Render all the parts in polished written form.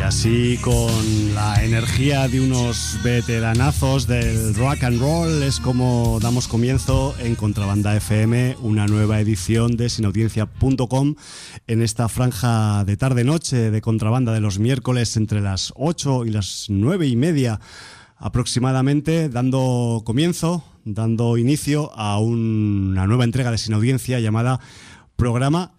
así, con la energía de unos veteranazos del rock and roll, es como damos comienzo en Contrabanda FM, una nueva edición de sinaudiencia.com, en esta franja de tarde-noche de Contrabanda de los miércoles entre las 8 y las 9 y media aproximadamente, dando inicio a una nueva entrega de Sinaudiencia llamada Programa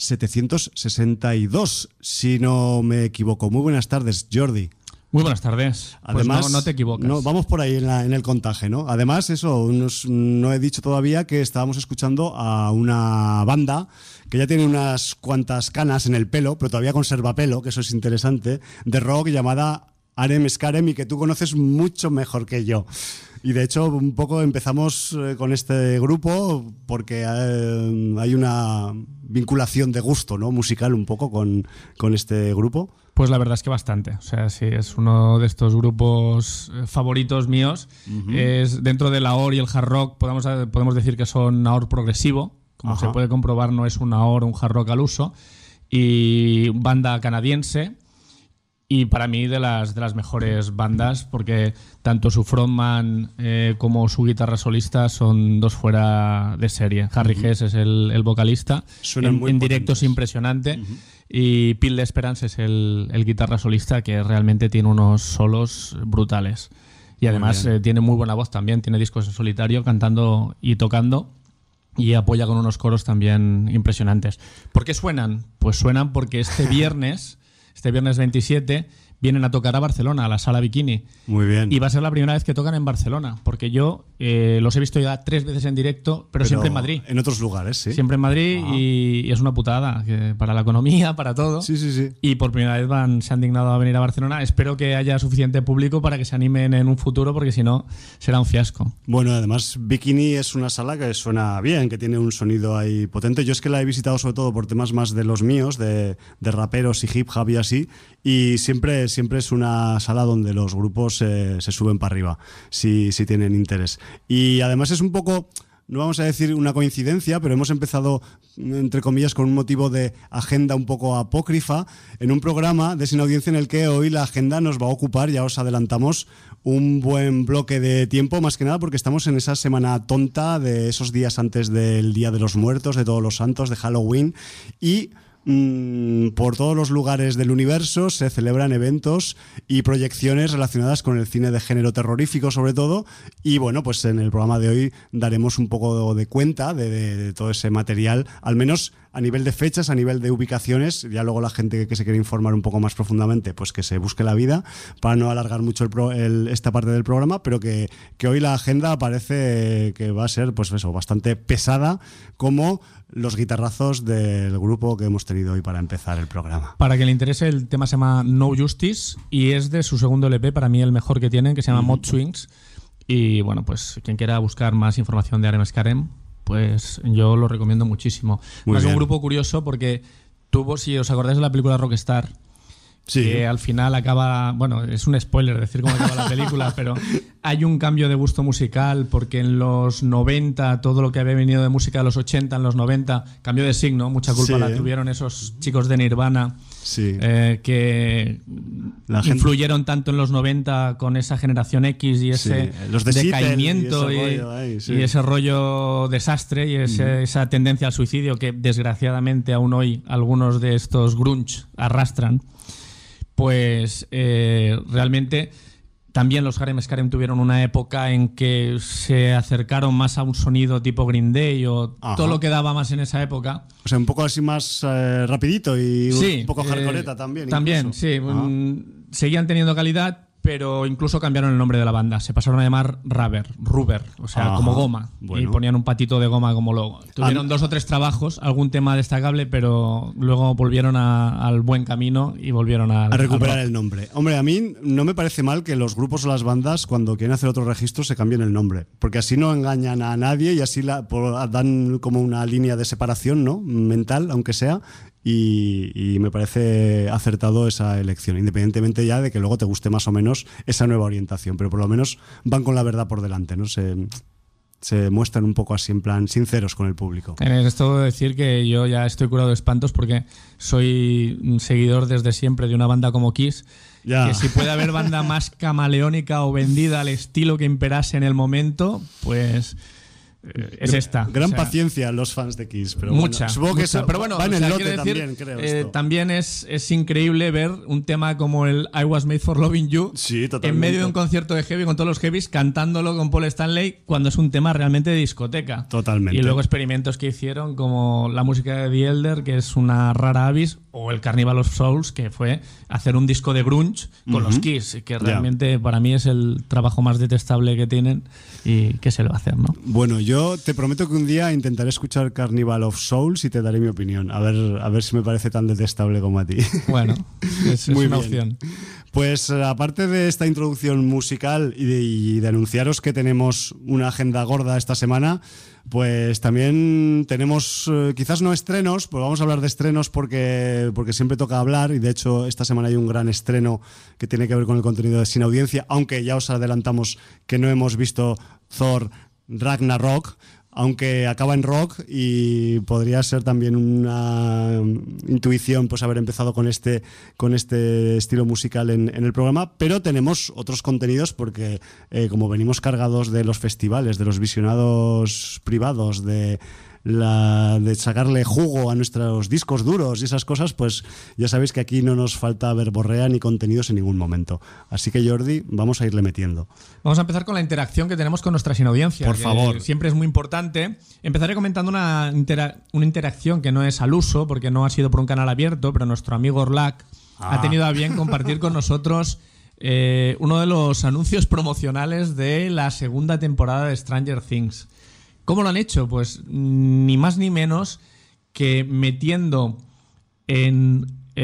762, si no me equivoco. Muy buenas tardes, Jordi. Muy buenas tardes. Además, pues no te equivocas. No, vamos por ahí en el contaje, ¿no? Además, no he dicho todavía que estábamos escuchando a una banda que ya tiene unas cuantas canas en el pelo, pero todavía conserva pelo, que eso es interesante, de rock, llamada Arem Skarem, y que tú conoces mucho mejor que yo. Y de hecho, un poco empezamos con este grupo porque hay una vinculación de gusto, ¿no?, musical un poco con este grupo. Pues la verdad es que bastante. O sea, sí, es uno de estos grupos favoritos míos. Uh-huh. Es dentro del AOR y el hard rock, podemos decir que son AOR progresivo. Como se puede comprobar, no es un AOR o un hard rock al uso. Y banda canadiense. Y para mí de las mejores bandas, porque tanto su frontman como su guitarra solista son dos fuera de serie. Harry Hess es el vocalista, en directo es impresionante. Uh-huh. Y Pete L'Esperance es el guitarra solista, que realmente tiene unos solos brutales. Y además tiene muy buena voz también, tiene discos en solitario cantando y tocando. Y apoya con unos coros también impresionantes. ¿Por qué suenan? Pues suenan porque este viernes 27, vienen a tocar a Barcelona, a la Sala Bikini. Muy bien. Y va a ser la primera vez que tocan en Barcelona, porque yo los he visto ya 3 veces en directo, pero siempre en Madrid. En otros lugares, sí. Siempre en Madrid, y es una putada para la economía, para todo. Sí. Y por primera vez se han dignado a venir a Barcelona. Espero que haya suficiente público para que se animen en un futuro, porque si no, será un fiasco. Bueno, además, Bikini es una sala que suena bien, que tiene un sonido ahí potente. Yo es que la he visitado sobre todo por temas más de los míos, de raperos y hip hop y así, y siempre es una sala donde los grupos se suben para arriba, si tienen interés. Y además es un poco, no vamos a decir una coincidencia, pero hemos empezado, entre comillas, con un motivo de agenda un poco apócrifa, en un programa de Sin Audiencia en el que hoy la agenda nos va a ocupar, ya os adelantamos, un buen bloque de tiempo, más que nada porque estamos en esa semana tonta de esos días antes del Día de los Muertos, de Todos los Santos, de Halloween, y por todos los lugares del universo se celebran eventos y proyecciones relacionadas con el cine de género terrorífico, sobre todo, y bueno, pues en el programa de hoy daremos un poco de cuenta de todo ese material, al menos a nivel de fechas, a nivel de ubicaciones. Ya luego la gente que se quiere informar un poco más profundamente, pues que se busque la vida, para no alargar mucho esta parte del programa, pero que hoy la agenda parece que va a ser, pues eso, bastante pesada, como los guitarrazos del grupo que hemos tenido hoy para empezar el programa. Para que le interese, el tema se llama No Justice y es de su segundo LP, para mí el mejor que tienen, que se llama Mod Swings. Y bueno, pues quien quiera buscar más información de Arem Skarem, pues yo lo recomiendo muchísimo. Es un grupo curioso porque tuvo, si os acordáis de la película Rockstar, sí, que al final acaba, bueno, es un spoiler decir cómo acaba la película, pero hay un cambio de gusto musical porque en los 90 todo lo que había venido de música de los 80, en los 90 cambió de signo, mucha culpa la tuvieron esos chicos de Nirvana, que influyeron tanto en los 90 con esa generación X y ese decaimiento y ese rollo desastre y esa tendencia al suicidio que desgraciadamente aún hoy algunos de estos grunge arrastran. Pues realmente también los Arem Skarem tuvieron una época en que se acercaron más a un sonido tipo Green Day o todo lo que daba más en esa época. O sea, un poco así más rapidito y un poco hardcoreta también. También, incluso. Seguían teniendo calidad, pero incluso cambiaron el nombre de la banda. Se pasaron a llamar Rubber, o sea, como goma. Bueno. Y ponían un patito de goma como logo. Tuvieron 2 o 3 trabajos, algún tema destacable, pero luego volvieron al buen camino y volvieron a recuperar el nombre. Hombre, a mí no me parece mal que los grupos o las bandas, cuando quieren hacer otro registro, se cambien el nombre. Porque así no engañan a nadie y así dan como una línea de separación, ¿no?, mental, aunque sea. Y me parece acertado esa elección, independientemente ya de que luego te guste más o menos esa nueva orientación, pero por lo menos van con la verdad por delante, ¿no? se muestran un poco así en plan sinceros con el público. En esto debo decir que yo ya estoy curado de espantos porque soy un seguidor desde siempre de una banda como Kiss, que si puede haber banda más camaleónica o vendida al estilo que imperase en el momento, pues es esta. Gran paciencia los fans de Kiss, pero mucha. Bueno, supongo que mucha. Pero bueno, va en el lote decir, también, creo. También es increíble ver un tema como el I Was Made for Loving You en medio de un concierto de heavy con todos los heavies cantándolo con Paul Stanley cuando es un tema realmente de discoteca. Totalmente. Y luego experimentos que hicieron como la música de The Elder, que es una rara avis, o el Carnival of Souls, que fue hacer un disco de grunge con los Kiss, que realmente para mí es el trabajo más detestable que tienen y que se le va a hacer, ¿no? Bueno, yo te prometo que un día intentaré escuchar Carnival of Souls y te daré mi opinión. A ver si me parece tan detestable como a ti. Bueno, es Muy una bien. opción. Pues aparte de esta introducción musical y de anunciaros que tenemos una agenda gorda esta semana, pues también tenemos quizás no estrenos, pues vamos a hablar de estrenos porque siempre toca hablar, y de hecho esta semana hay un gran estreno que tiene que ver con el contenido de Sin Audiencia, aunque ya os adelantamos que no hemos visto Thor Ragnarok, aunque acaba en rock, y podría ser también una intuición pues haber empezado con este estilo musical en el programa, pero tenemos otros contenidos porque como venimos cargados de los festivales, de los visionados privados, de sacarle jugo a nuestros discos duros y esas cosas, pues ya sabéis que aquí no nos falta verborrea ni contenidos en ningún momento. Así que, Jordi, vamos a irle metiendo. Vamos a empezar con la interacción que tenemos con nuestra sinaudiencia. Por favor. Siempre es muy importante. Empezaré comentando una interacción que no es al uso, porque no ha sido por un canal abierto, pero nuestro amigo Orlac ha tenido a bien compartir con nosotros uno de los anuncios promocionales de la segunda temporada de Stranger Things. ¿Cómo lo han hecho? Pues ni más ni menos que metiendo en,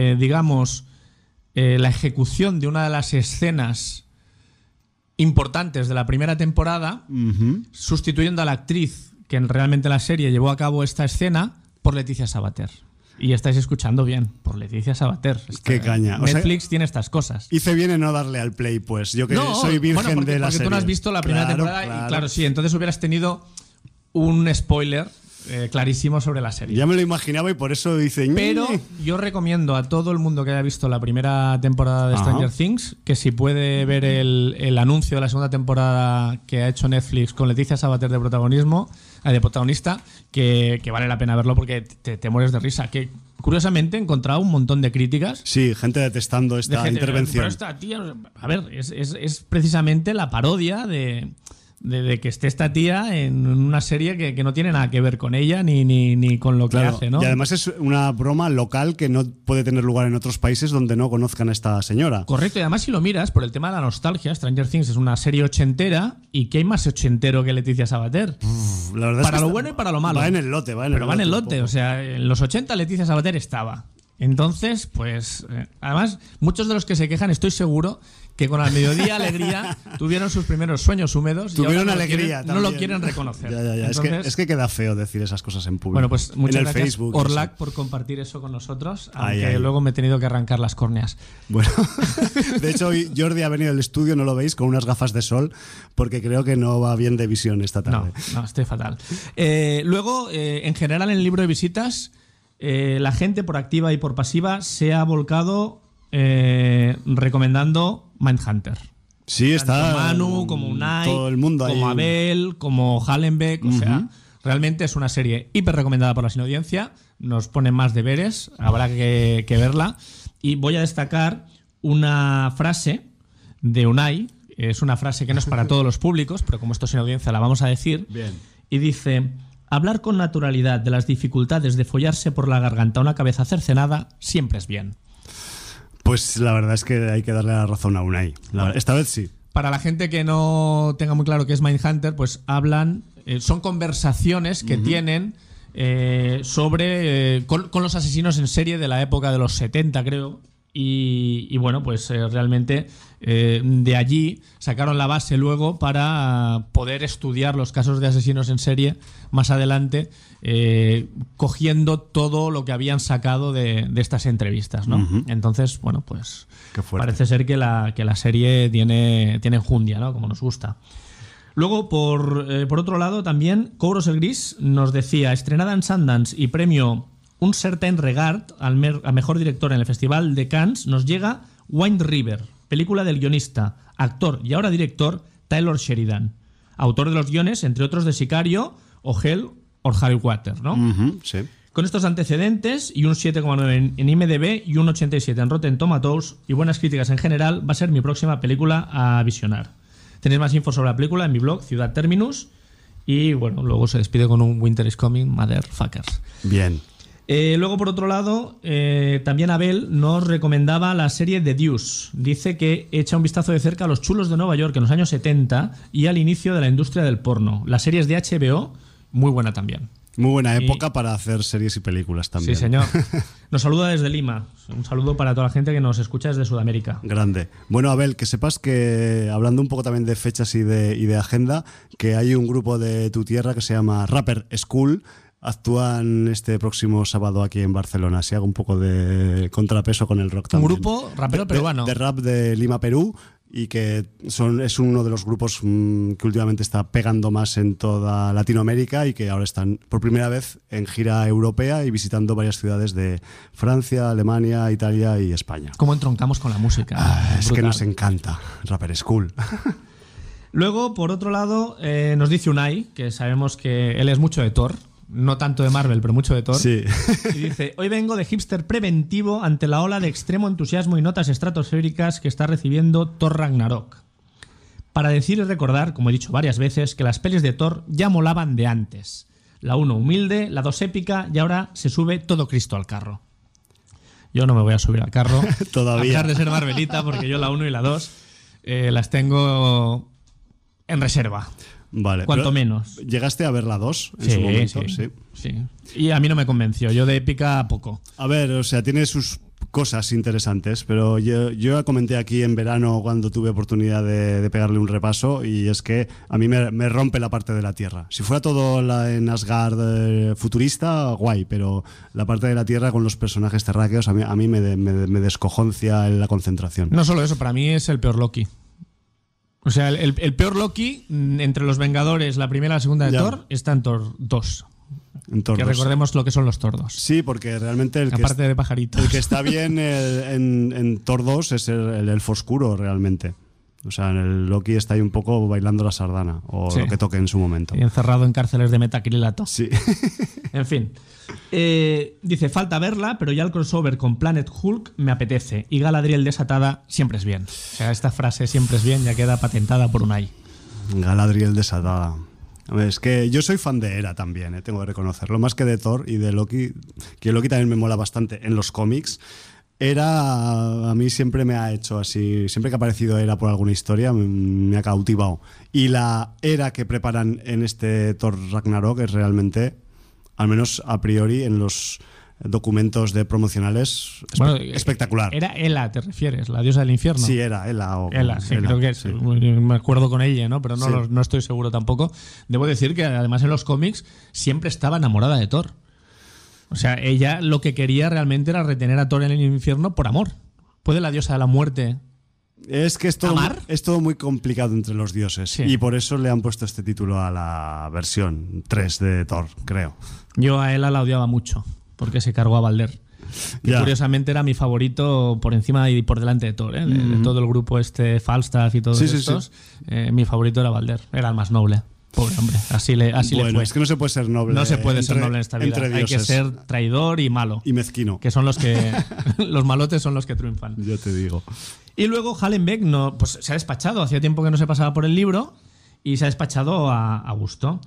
la ejecución de una de las escenas importantes de la primera temporada, sustituyendo a la actriz que realmente en la serie llevó a cabo esta escena por Leticia Sabater. Y estáis escuchando bien, por Leticia Sabater. ¡Qué caña! Netflix tiene estas cosas. Hice bien en no darle al play, pues. Yo que soy virgen de la serie. Porque tú no has visto la primera temporada y claro, sí, entonces hubieras tenido un spoiler clarísimo sobre la serie. Ya me lo imaginaba y por eso dice... Pero yo recomiendo a todo el mundo que haya visto la primera temporada de Stranger Things que si puede ver el anuncio de la segunda temporada que ha hecho Netflix con Leticia Sabater de protagonista, que vale la pena verlo porque te mueres de risa. Que curiosamente he encontrado un montón de críticas. Sí, gente detestando esta intervención. Pero esta tía, a ver, es precisamente la parodia de que esté esta tía en una serie que no tiene nada que ver con ella ni con lo que hace, ¿no? Y además es una broma local que no puede tener lugar en otros países donde no conozcan a esta señora. Correcto, y además si lo miras por el tema de la nostalgia, Stranger Things es una serie ochentera, y ¿qué hay más ochentero que Leticia Sabater? La verdad para es que lo bueno y para lo malo. Va en el lote, va en el lote. O sea, en los 80 Leticia Sabater estaba. Entonces, pues, además, muchos de los que se quejan, estoy seguro que con Al Mediodía Alegría tuvieron sus primeros sueños húmedos. Tuvieron y alegría no lo quieren reconocer. Ya. Entonces, es que queda feo decir esas cosas en público. Bueno, pues muchas gracias, Facebook, Orlac, por compartir eso con nosotros, aunque luego me he tenido que arrancar las córneas. Bueno, de hecho hoy Jordi ha venido al estudio, no lo veis, con unas gafas de sol, porque creo que no va bien de visión esta tarde. No, estoy fatal. Luego, en general, en el libro de visitas, la gente por activa y por pasiva se ha volcado recomendando Mindhunter. Sí, está tanto Manu como Unai, todo el mundo como ahí. Abel, como Hallenbeck, o sea, realmente es una serie hiper recomendada por la sinaudiencia, nos pone más deberes, habrá que verla, y voy a destacar una frase de Unai, es una frase que no es para todos los públicos, pero como esto es sinaudiencia la vamos a decir. Bien. Y dice: hablar con naturalidad de las dificultades de follarse por la garganta a una cabeza cercenada siempre es bien. Pues la verdad es que hay que darle la razón a Unai. Esta vez sí. Para la gente que no tenga muy claro qué es Mindhunter, pues hablan, son conversaciones que tienen sobre con los asesinos en serie de la época de los 70, creo. Y bueno, pues realmente de allí sacaron la base luego para poder estudiar los casos de asesinos en serie más adelante, cogiendo todo lo que habían sacado de estas entrevistas, ¿no? Entonces, bueno, pues parece ser que la serie tiene enjundia, ¿no? Como nos gusta. Luego, por otro lado, también Kouros el Gris nos decía, estrenada en Sundance y premio Un Certain Regard a mejor director en el Festival de Cannes, nos llega Wind River, película del guionista, actor y ahora director Taylor Sheridan, autor de los guiones, entre otros, de Sicario o Hell or High Water, ¿no? Sí. Con estos antecedentes y un 7,9 en IMDb y un 87 en Rotten Tomatoes y buenas críticas en general, va a ser mi próxima película a visionar. Tenéis más info sobre la película en mi blog Ciudad Terminus y bueno, luego se despide con un Winter is Coming, motherfuckers. Bien. Luego, por otro lado, también Abel nos recomendaba la serie The Deuce. Dice que echa un vistazo de cerca a los chulos de Nueva York en los años 70 y al inicio de la industria del porno. La serie es de HBO, muy buena también. Muy buena época para hacer series y películas también. Sí, señor. Nos saluda desde Lima. Un saludo para toda la gente que nos escucha desde Sudamérica. Grande. Bueno, Abel, que sepas que, hablando un poco también de fechas y de agenda, que hay un grupo de tu tierra que se llama Rapper School. Actúan este próximo sábado aquí en Barcelona. Si hago un poco de contrapeso con el rock también. Un grupo rapero peruano. De rap de Lima, Perú. Y que es uno de los grupos que últimamente está pegando más en toda Latinoamérica y que ahora están por primera vez en gira europea y visitando varias ciudades de Francia, Alemania, Italia y España. ¿Cómo entroncamos con la música? Es que nos encanta Rapper School. Luego, por otro lado, nos dice Unai, que sabemos que él es mucho de Thor. No tanto de Marvel, pero mucho de Thor. Sí. Y dice, hoy vengo de hipster preventivo ante la ola de extremo entusiasmo y notas estratosféricas que está recibiendo Thor Ragnarok. Para decir y recordar, como he dicho varias veces, que las pelis de Thor ya molaban de antes. La 1 humilde, la 2 épica y ahora se sube todo Cristo al carro. Yo no me voy a subir al carro. Todavía. A pesar de ser Marvelita, porque yo la 1 y la 2 las tengo en reserva. Vale. Cuanto menos. ¿Llegaste a ver la 2 en su momento? Sí. Y a mí no me convenció. Yo de épica poco. A ver, o sea, tiene sus cosas interesantes, pero yo ya comenté aquí en verano cuando tuve oportunidad de pegarle un repaso y es que a mí me rompe la parte de la Tierra. Si fuera todo en Asgard futurista, guay, pero la parte de la Tierra con los personajes terráqueos a mí me descojoncia en la concentración. No solo eso, para mí es el peor Loki. O sea, el peor Loki entre los Vengadores, la primera y la segunda de Thor, está en Thor 2. En Thor 2. Recordemos lo que son los Thor 2. Sí, porque realmente aparte de pajaritos. El que está bien en Thor 2 es el elfo oscuro, realmente. O sea, el Loki está ahí un poco bailando la sardana, o lo que toque en su momento. Y encerrado en cárceles de metacrilato. Sí. En fin. Dice, falta verla, pero ya el crossover con Planet Hulk me apetece. Y Galadriel desatada siempre es bien. O sea, esta frase siempre es bien, ya queda patentada por Unai. Galadriel desatada. Es que yo soy fan de Hera también, tengo que reconocerlo. Más que de Thor y de Loki, que Loki también me mola bastante en los cómics. Hera a mí siempre me ha hecho así, siempre que ha aparecido Hera por alguna historia me ha cautivado. Y la Hera que preparan en este Thor Ragnarok es realmente, al menos a priori en los documentos promocionales, espectacular. Era Hela, ¿te refieres? La diosa del infierno. Sí, era Hela. Hela, sí, creo que sí. Me acuerdo con ella, ¿no? Pero no estoy seguro tampoco. Debo decir que además en los cómics siempre estaba enamorada de Thor. O sea, ella lo que quería realmente era retener a Thor en el infierno por amor. ¿Puede la diosa de la muerte es que es todo muy complicado entre los dioses? Sí. Y por eso le han puesto este título a la versión 3 de Thor, creo. Yo a Hela la odiaba mucho porque se cargó a Balder. Que curiosamente era mi favorito por encima y por delante de Thor, ¿eh? De todo el grupo Falstaff y todos estos. Mi favorito era Balder, era el más noble. Pobre hombre, así le fue. Es que no se puede ser noble. No se puede ser noble en esta vida. Hay que ser traidor y malo. Y mezquino. Que son los que... los malotes son los que triunfan. Yo te digo. Y luego Hallenbeck pues, se ha despachado. Hacía tiempo que no se pasaba por el libro y se ha despachado a gusto.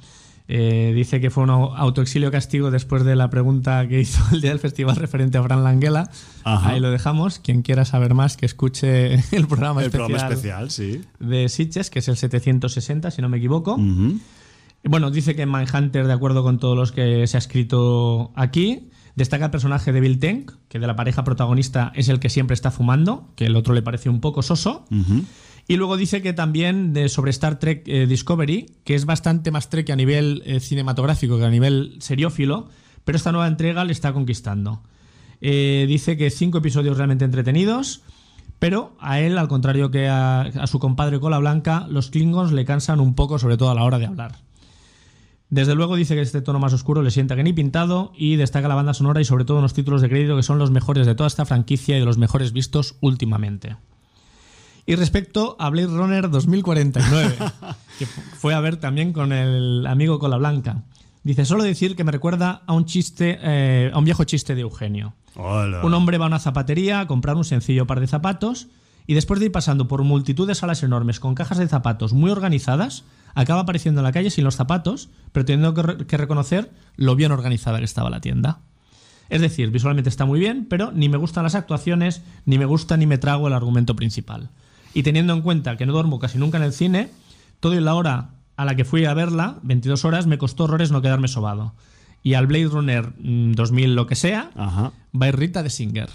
Dice que fue un autoexilio castigo después de la pregunta que hizo el día del festival referente a Fran Langella. Ajá. Ahí lo dejamos. Quien quiera saber más, que escuche el programa especial sí. de Sitges, que es el 760, si no me equivoco. Uh-huh. Bueno, dice que en Mindhunter, de acuerdo con todos los que se ha escrito aquí, destaca el personaje de Bill Tenk, que de la pareja protagonista es el que siempre está fumando, que el otro le parece un poco soso. Uh-huh. Y luego dice que también sobre Star Trek Discovery, que es bastante más Trek a nivel cinematográfico que a nivel seriófilo, pero esta nueva entrega le está conquistando. Dice que 5 episodios realmente entretenidos, Pero a él, al contrario que a su compadre Cola Blanca, los Klingons le cansan un poco, sobre todo a la hora de hablar. Desde luego dice que este tono más oscuro le sienta que ni pintado y destaca la banda sonora y sobre todo unos títulos de crédito que son los mejores de toda esta franquicia y de los mejores vistos últimamente. Y respecto a Blade Runner 2049, que fue a ver también con el amigo Cola Blanca, dice, solo decir que me recuerda a un viejo chiste de Eugenio. Hola. Un hombre va a una zapatería a comprar un sencillo par de zapatos y después de ir pasando por multitud de salas enormes con cajas de zapatos muy organizadas, acaba apareciendo en la calle sin los zapatos, pero teniendo que reconocer lo bien organizada que estaba la tienda. Es decir, visualmente está muy bien, pero ni me gustan las actuaciones, ni me gusta ni me trago el argumento principal. Y teniendo en cuenta que no duermo casi nunca en el cine, todo y la hora a la que fui a verla, 22 horas, me costó horrores no quedarme sobado. Y al Blade Runner 2000 lo que sea, Ajá. va a ir Rita de Singer.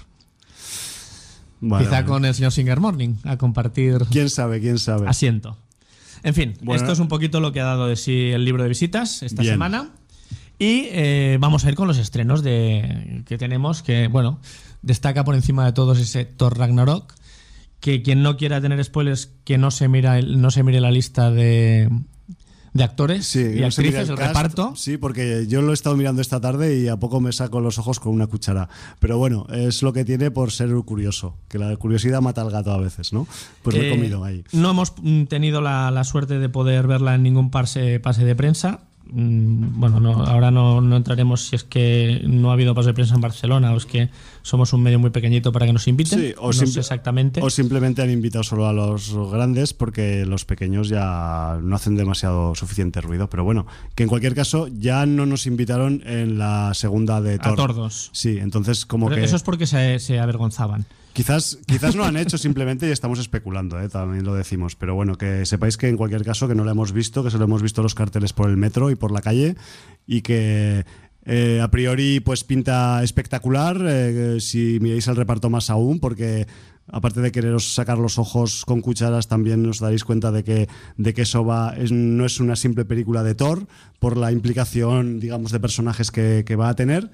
Vale, Quizá vale. con el señor Singer Morning a compartir ¿Quién sabe? ¿Quién sabe? asiento. En fin, Bueno. esto es un poquito lo que ha dado de sí el libro de visitas esta Bien. semana. Y vamos a ir con los estrenos que tenemos, que, bueno, destaca por encima de todos ese Thor Ragnarok, que quien no quiera tener spoilers, que no se mire la lista de actores Sí, y no se mira actrices, el cast, reparto. Sí, porque yo lo he estado mirando esta tarde y a poco me saco los ojos con una cuchara. Pero bueno, es lo que tiene por ser curioso, que la curiosidad mata al gato a veces, ¿no? Pues me he comido ahí. No hemos tenido la suerte de poder verla en ningún pase de prensa. Bueno, ahora no entraremos si es que no ha habido paso de prensa en Barcelona o es que somos un medio muy pequeñito para que nos inviten. Sí, no sé exactamente. O simplemente han invitado solo a los grandes porque los pequeños ya no hacen demasiado suficiente ruido. Pero bueno, que en cualquier caso ya no nos invitaron en la segunda de Thor. A Thor 2. Sí, entonces como Pero que... eso es porque se avergonzaban. Quizás no han hecho simplemente y estamos especulando, también lo decimos. Pero bueno, que sepáis que en cualquier caso que no lo hemos visto, que solo hemos visto los carteles por el metro y por la calle y que a priori pues pinta espectacular. Si miráis el reparto más aún, porque aparte de quereros sacar los ojos con cucharas, también os daréis cuenta de que eso no es una simple película de Thor por la implicación, digamos, de personajes que va a tener.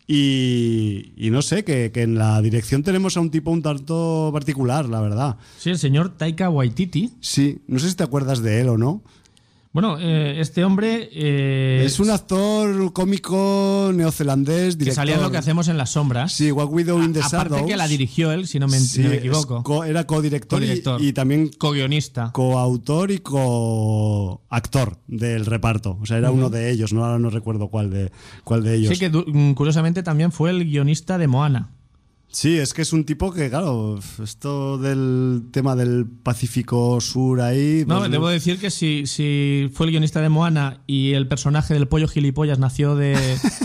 Y no sé, que en la dirección tenemos a un tipo un tanto particular, la verdad. Sí, el señor Taika Waititi. Sí, no sé si te acuerdas de él o no. Bueno, este hombre... es un actor cómico neozelandés, director. Que salía en Lo que hacemos en las sombras. Sí, What We Do in the Shadows. Aparte que la dirigió él, si no me equivoco. Era codirector Co-director. y también Co-guionista. coautor y coactor del reparto. O sea, era uno de ellos, ¿no? Ahora no recuerdo cuál de ellos. Sí, que curiosamente también fue el guionista de Moana. Sí, es que es un tipo que, claro, esto del tema del Pacífico Sur ahí... No, pues, debo decir que si fue el guionista de Moana y el personaje del pollo gilipollas nació de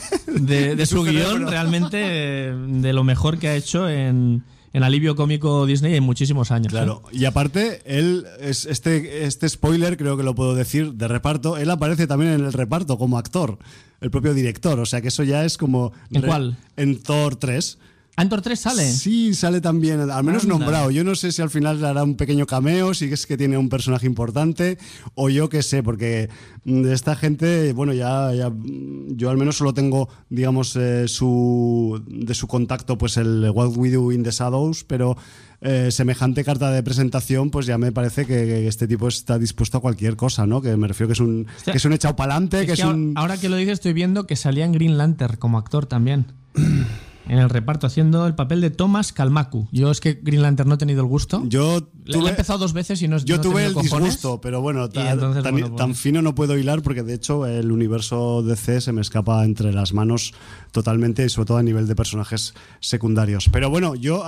su guión, realmente de lo mejor que ha hecho en alivio cómico Disney en muchísimos años. Claro, y aparte, él, este spoiler creo que lo puedo decir, de reparto, él aparece también en el reparto como actor, el propio director, o sea que eso ya es como... ¿En cuál? En Thor 3. ¿En Thor 3 sale? Sí, sale también, al menos Anda. nombrado. Yo no sé si al final le hará un pequeño cameo, si es que tiene un personaje importante, o yo qué sé, porque de esta gente, bueno, ya yo al menos solo tengo, digamos, de su contacto, pues el What We Do in the Shadows, pero semejante carta de presentación, pues ya me parece que este tipo está dispuesto a cualquier cosa, ¿no? Que me refiero que es un echado para adelante, que es un... Ahora que lo dices, estoy viendo que salía en Green Lantern como actor también. En el reparto, haciendo el papel de Thomas Kalmaku. Yo es que Green Lantern no he tenido el gusto. Le he empezado 2 veces y no Yo no he tuve tenido el cojones. disgusto, pero bueno, Entonces, pues tan fino no puedo hilar porque de hecho el universo DC se me escapa entre las manos totalmente y sobre todo a nivel de personajes secundarios. Pero bueno, yo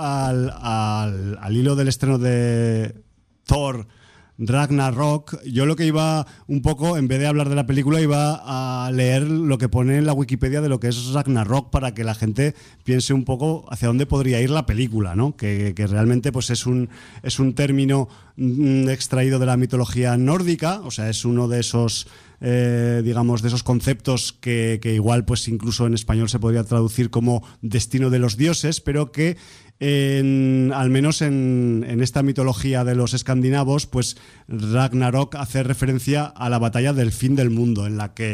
al hilo del estreno de Thor Ragnarok, yo lo que iba un poco, en vez de hablar de la película, iba a leer lo que pone en la Wikipedia de lo que es Ragnarok para que la gente piense un poco hacia dónde podría ir la película, ¿no? Que realmente pues es un término extraído de la mitología nórdica, o sea, es uno de esos digamos, de esos conceptos que igual pues incluso en español se podría traducir como destino de los dioses, pero que al menos en esta mitología de los escandinavos, pues Ragnarok hace referencia a la batalla del fin del mundo, en la que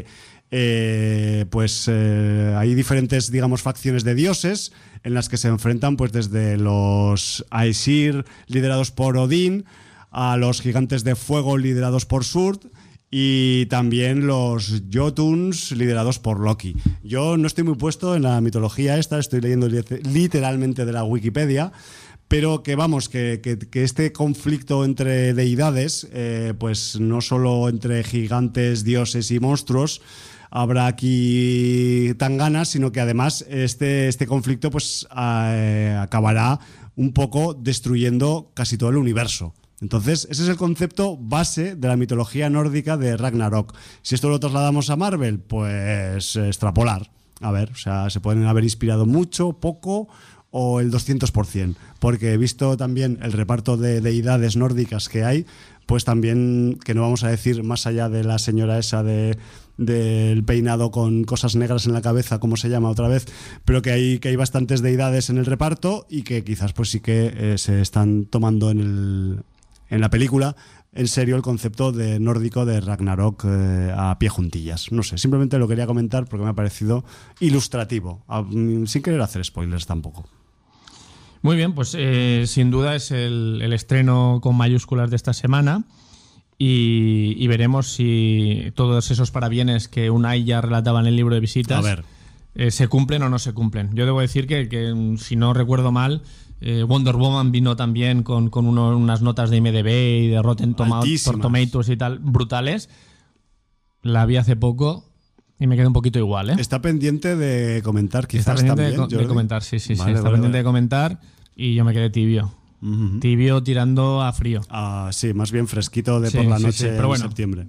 hay diferentes, digamos, facciones de dioses en las que se enfrentan pues desde los Aesir liderados por Odín a los gigantes de fuego liderados por Surd y también los Jotuns liderados por Loki. Yo no estoy muy puesto en la mitología esta, estoy leyendo literalmente de la Wikipedia, pero que vamos, que este conflicto entre deidades, pues no solo entre gigantes, dioses y monstruos, habrá aquí tanganas, sino que además este conflicto pues acabará un poco destruyendo casi todo el universo. Entonces, ese es el concepto base de la mitología nórdica de Ragnarok. Si esto lo trasladamos a Marvel, pues extrapolar. A ver, o sea, se pueden haber inspirado mucho, poco o el 200%, porque he visto también el reparto de deidades nórdicas que hay, pues también, que no vamos a decir más allá de la señora esa del peinado con cosas negras en la cabeza, ¿cómo se llama otra vez? Pero que hay bastantes deidades en el reparto y que quizás pues sí que se están tomando en la película en serio el concepto de nórdico de Ragnarok a pie juntillas. No sé, simplemente lo quería comentar porque me ha parecido ilustrativo, sin querer hacer spoilers tampoco. Muy bien, pues sin duda es el estreno con mayúsculas de esta semana y veremos si todos esos parabienes que Unai ya relataba en el libro de visitas se cumplen o no se cumplen. Yo debo decir que si no recuerdo mal, Wonder Woman vino también con unas notas de IMDb y de Rotten Tomatoes y tal, brutales. La vi hace poco y me quedé un poquito igual, ¿eh? Está pendiente de comentar, quizás está también. Pendiente de comentar, sí. Está pendiente de comentar y yo me quedé tibio. Uh-huh. Tibio tirando a frío. Sí, más bien fresquito de por la noche pero en septiembre.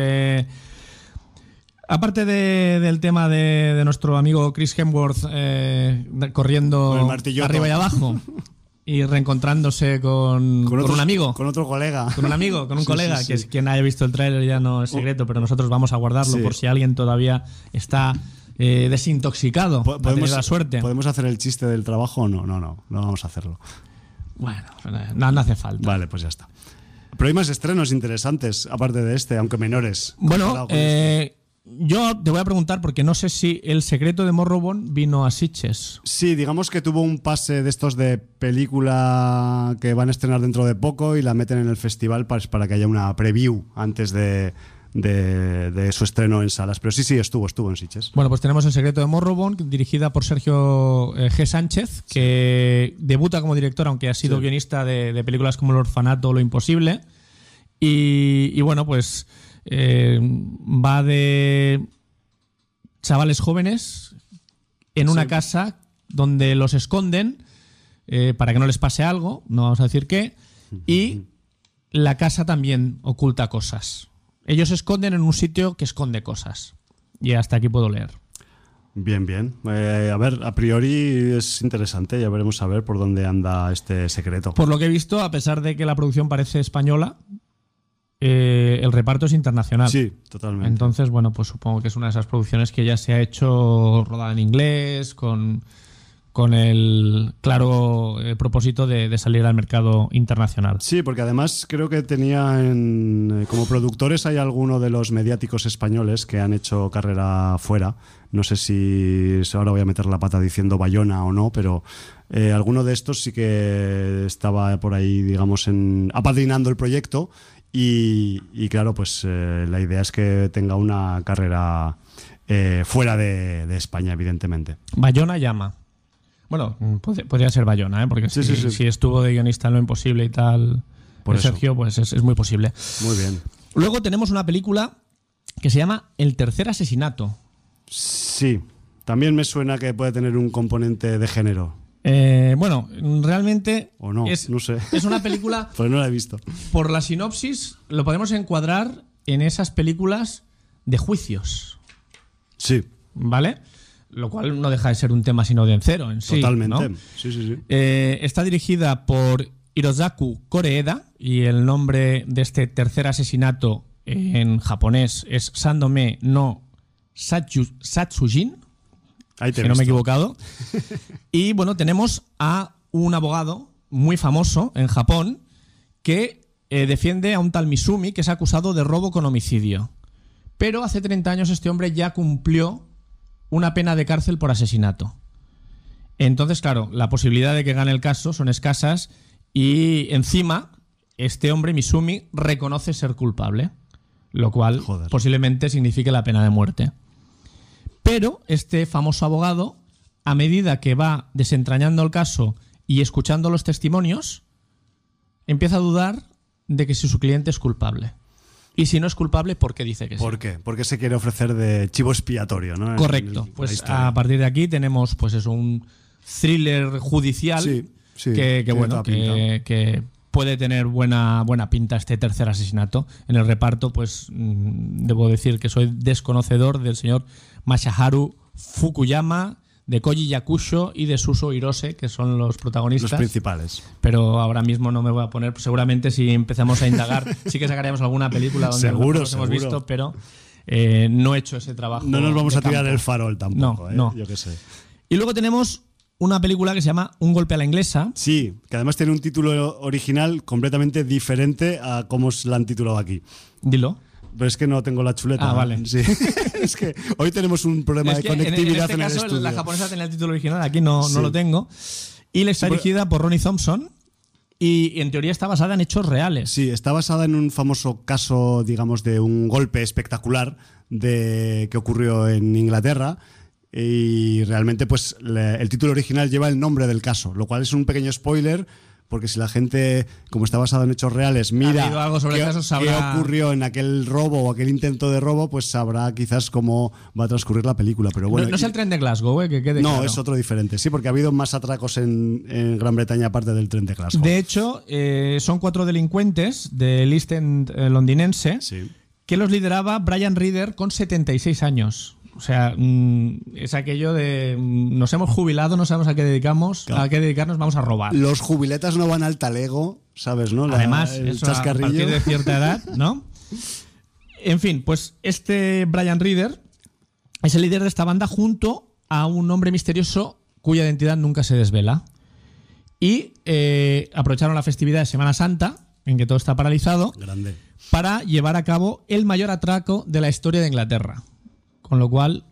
Aparte del tema de nuestro amigo Chris Hemsworth corriendo arriba y abajo y reencontrándose con un amigo. Con otro colega. Con un amigo, con un colega, que es quien haya visto el tráiler ya no es secreto, pero nosotros vamos a guardarlo por si alguien todavía está desintoxicado. Podemos la suerte. ¿Podemos hacer el chiste del trabajo o no? No vamos a hacerlo. Bueno, no hace falta. Vale, pues ya está. Pero hay más estrenos interesantes, aparte de este, aunque menores. Bueno, yo te voy a preguntar porque no sé si El secreto de Morrowind vino a Sitges. Sí, digamos que tuvo un pase de estos de película que van a estrenar dentro de poco y la meten en el festival para que haya una preview antes de su estreno en salas. Pero sí, estuvo en Sitges. Bueno, pues tenemos El secreto de Morrowind, dirigida por Sergio G. Sánchez, que debuta como director, aunque ha sido guionista de películas como El orfanato o Lo imposible. Y bueno, pues va de chavales jóvenes en una casa donde los esconden para que no les pase algo, no vamos a decir qué, y la casa también oculta cosas. Ellos se esconden en un sitio que esconde cosas. Y hasta aquí puedo leer. Bien. A ver, a priori es interesante, ya veremos a ver por dónde anda este secreto. Por lo que he visto, a pesar de que la producción parece española, el reparto es internacional. Sí, totalmente. Entonces, bueno, pues supongo que es una de esas producciones que ya se ha hecho rodada en inglés, con el claro propósito de salir al mercado internacional. Sí, porque además creo que tenía como productores hay alguno de los mediáticos españoles que han hecho carrera fuera. No sé si ahora voy a meter la pata diciendo Bayona o no, pero alguno de estos sí que estaba por ahí, digamos, apadrinando el proyecto. Y claro, pues la idea es que tenga una carrera fuera de España, evidentemente. Bayona llama. Bueno, podría ser Bayona, porque si estuvo de guionista en Lo imposible y tal, por Sergio, pues es muy posible. Muy bien. Luego tenemos una película que se llama El tercer asesinato. Sí, también me suena que puede tener un componente de género. Bueno, realmente o no, no sé. Es una película. Pues no la he visto. Por la sinopsis lo podemos encuadrar en esas películas de juicios. Sí. ¿Vale? Lo cual no deja de ser un tema sin audiencero en sí. Totalmente. ¿no? Sí. Está dirigida por Hirosaku Koreeda y el nombre de este tercer asesinato en japonés es Sandome no Satsujin. Si no me he equivocado. Y bueno, tenemos a un abogado muy famoso en Japón que defiende a un tal Misumi que es acusado de robo con homicidio. Pero hace 30 años este hombre ya cumplió una pena de cárcel por asesinato. Entonces, claro, la posibilidad de que gane el caso son escasas y encima este hombre, Misumi, reconoce ser culpable, lo cual posiblemente signifique la pena de muerte. Pero este famoso abogado, a medida que va desentrañando el caso y escuchando los testimonios, empieza a dudar de que si su cliente es culpable. Y si no es culpable, ¿por qué dice que sí? ¿Por qué? Porque se quiere ofrecer de chivo expiatorio, ¿no? Correcto. Pues a partir de aquí tenemos pues eso, un thriller judicial que puede tener buena pinta este tercer asesinato. En el reparto, pues debo decir que soy desconocedor del señor Masaharu Fukuyama, de Koji Yakusho y de Suso Hirose, que son los protagonistas. Los principales. Pero ahora mismo no me voy a poner. Seguramente si empezamos a indagar, sí que sacaríamos alguna película donde los hemos visto, pero no he hecho ese trabajo. No nos vamos a tirar el farol tampoco, no. Yo qué sé. Y luego tenemos una película que se llama Un golpe a la inglesa. Sí, que además tiene un título original completamente diferente a cómo la han titulado aquí. Dilo. Pero es que no tengo la chuleta. Ah, vale. Sí. Es que hoy tenemos un problema de conectividad en este caso, estudio. La japonesa tenía el título original, aquí no lo tengo. Y está dirigida por Ronnie Thompson y en teoría está basada en hechos reales. Sí, está basada en un famoso caso, digamos, de un golpe espectacular que ocurrió en Inglaterra. Y realmente, pues, el título original lleva el nombre del caso, lo cual es un pequeño spoiler. Porque si la gente, como está basado en hechos reales, mira algo sobre qué ocurrió en aquel robo o aquel intento de robo, pues sabrá quizás cómo va a transcurrir la película. Pero bueno, no es el tren de Glasgow, que quede no, claro. Es otro diferente. Sí, porque ha habido más atracos en Gran Bretaña aparte del tren de Glasgow. De hecho, son 4 delincuentes del East End londinense que los lideraba Brian Reader con 76 años. O sea, es aquello de nos hemos jubilado, no sabemos a qué dedicamos, claro. A qué dedicarnos, vamos a robar. Los jubiletas no van al talego, ¿sabes? ¿No? Además, eso chascarrillo. A partir de cierta edad, ¿no? En fin, pues este Brian Reader es el líder de esta banda junto a un hombre misterioso cuya identidad nunca se desvela. Y aprovecharon la festividad de Semana Santa, en que todo está paralizado, grande, para llevar a cabo el mayor atraco de la historia de Inglaterra. Con lo cual,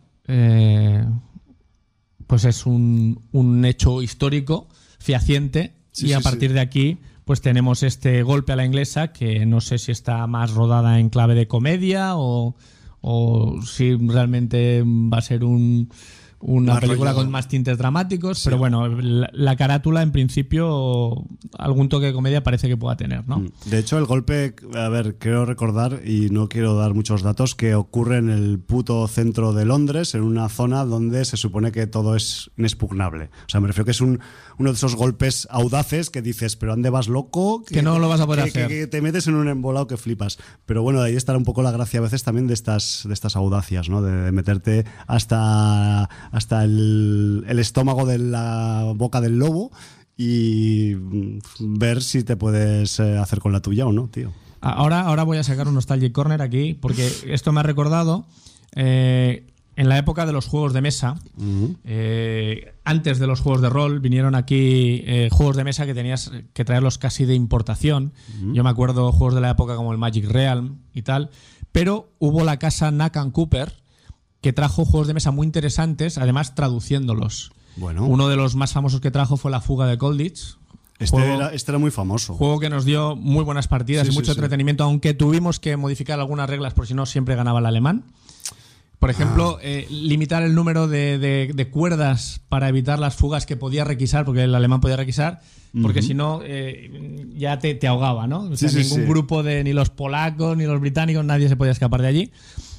pues es un hecho histórico, fehaciente, y a partir de aquí pues tenemos este golpe a la inglesa, que no sé si está más rodada en clave de comedia o si realmente va a ser una película con más tintes dramáticos, pero bueno, la carátula en principio algún toque de comedia parece que pueda tener, ¿no? De hecho, el golpe, a ver, quiero recordar, y no quiero dar muchos datos, que ocurre en el puto centro de Londres, en una zona donde se supone que todo es inexpugnable. O sea, me refiero que es uno de esos golpes audaces que dices, pero ¿dónde vas, loco? Que no lo vas a poder hacer. Que te metes en un embolado que flipas. Pero bueno, de ahí estará un poco la gracia a veces también de estas audacias, ¿no? De meterte hasta el estómago de la boca del lobo y ver si te puedes hacer con la tuya o no, tío. Ahora voy a sacar un Nostalgic Corner aquí, porque esto me ha recordado en la época de los juegos de mesa. Antes de los juegos de rol vinieron aquí juegos de mesa que tenías que traerlos casi de importación. Yo me acuerdo juegos de la época como el Magic Realm y tal, pero hubo la casa Nakan Cooper que trajo juegos de mesa muy interesantes, además traduciéndolos. Bueno. Uno de los más famosos que trajo fue La fuga de Colditch. Este era muy famoso. Juego que nos dio muy buenas partidas y mucho entretenimiento, aunque tuvimos que modificar algunas reglas, por si no siempre ganaba el alemán. Por ejemplo, limitar el número de cuerdas para evitar las fugas que podía requisar, porque el alemán podía requisar, porque si no ya te ahogaba, ¿no? O sea, ningún grupo ni los polacos ni los británicos, nadie se podía escapar de allí.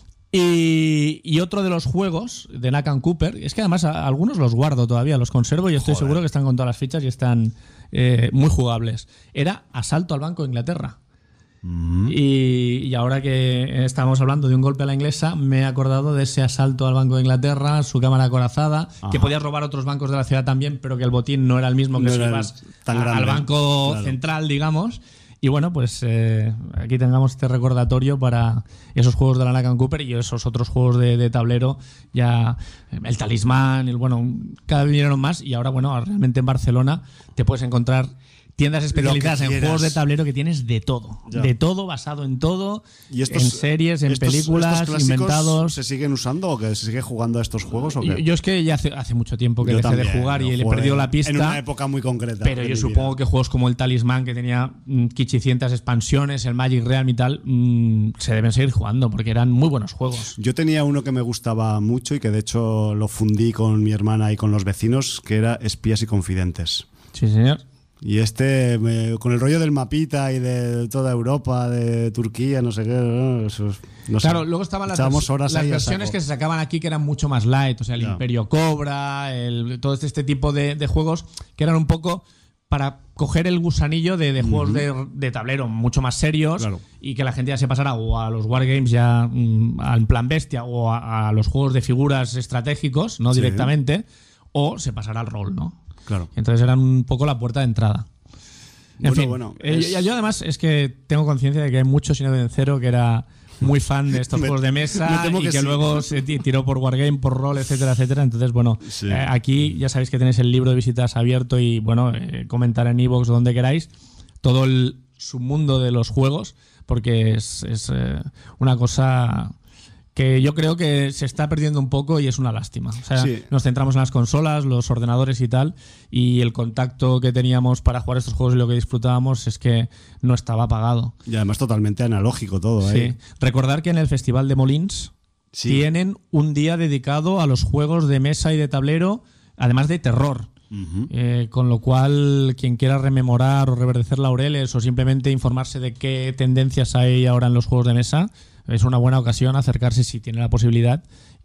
Y otro de los juegos de Nakan Cooper, es que además algunos los guardo todavía, los conservo y estoy seguro que están con todas las fichas y están muy jugables. Era Asalto al Banco de Inglaterra. Y ahora que estamos hablando de un golpe a la inglesa, me he acordado de ese asalto al Banco de Inglaterra, su cámara acorazada, que podías robar otros bancos de la ciudad también, pero que el botín no era el mismo que si ibas al banco central, digamos. Y bueno, pues aquí tengamos este recordatorio para esos juegos de la Nakan Cooper y esos otros juegos de tablero, ya el Talismán, cada vez vinieron más y ahora, bueno, realmente en Barcelona te puedes encontrar tiendas especializadas en quieras. juegos de tablero que tienes de todo. Ya. De todo, basado en todo. ¿Y estos, en series, en películas, estos clásicos inventados. se siguen usando o que se sigue jugando a estos juegos o qué? Yo es que ya hace mucho tiempo que Yo dejé también, de jugar y lo le he jugué perdido la pista. En una época muy concreta. Pero de yo mi supongo vida. que juegos como el Talismán, que tenía quichicientas expansiones, el Magic Realm y tal, se deben seguir jugando porque eran muy buenos juegos. Yo tenía uno que me gustaba mucho y que de hecho lo fundí con mi hermana y con los vecinos, que era Espías y Confidentes. Sí, señor. Y con el rollo del mapita y de toda Europa, de Turquía, no sé qué, no sé. Claro, luego estaban las horas ahí a versiones saco. que se sacaban aquí que eran mucho más light, o sea, el Ya. Imperio Cobra, todo este tipo de juegos que eran un poco para coger el gusanillo de juegos de tablero mucho más serios, Claro. y que la gente ya se pasara o a los wargames ya al plan bestia o a los juegos de figuras estratégicos, no Sí. directamente, o se pasara al rol, ¿no? Claro. Entonces eran un poco la puerta de entrada. En fin, yo además es que tengo conciencia de que hay mucho Sino de Cero que era muy fan de estos juegos de mesa me temo y que que sí. luego se tiró por Wargame, por rol, etcétera, etcétera. Entonces, bueno, Sí. aquí ya sabéis que tenéis el libro de visitas abierto y, bueno, comentar en iVoox o donde queráis todo el submundo de los juegos, porque es una cosa que yo creo que se está perdiendo un poco y es una lástima. O sea, Sí. nos centramos en las consolas, los ordenadores y tal, y el contacto que teníamos para jugar estos juegos y lo que disfrutábamos es que no estaba apagado. Y además totalmente analógico todo, Sí. Recordar que en el Festival de Molins Sí. tienen un día dedicado a los juegos de mesa y de tablero, además de terror. Ujú. Con lo cual, quien quiera rememorar o reverdecer laureles o simplemente informarse de qué tendencias hay ahora en los juegos de mesa, es una buena ocasión acercarse si tiene la posibilidad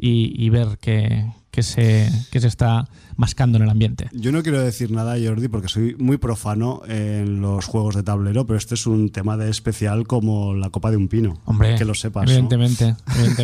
y ver qué se está mascando en el ambiente. Yo no quiero decir nada, Jordi, porque soy muy profano en los juegos de tablero, pero este es un tema de especial como la copa de un pino. Hombre, que lo sepas, ¿no? evidentemente.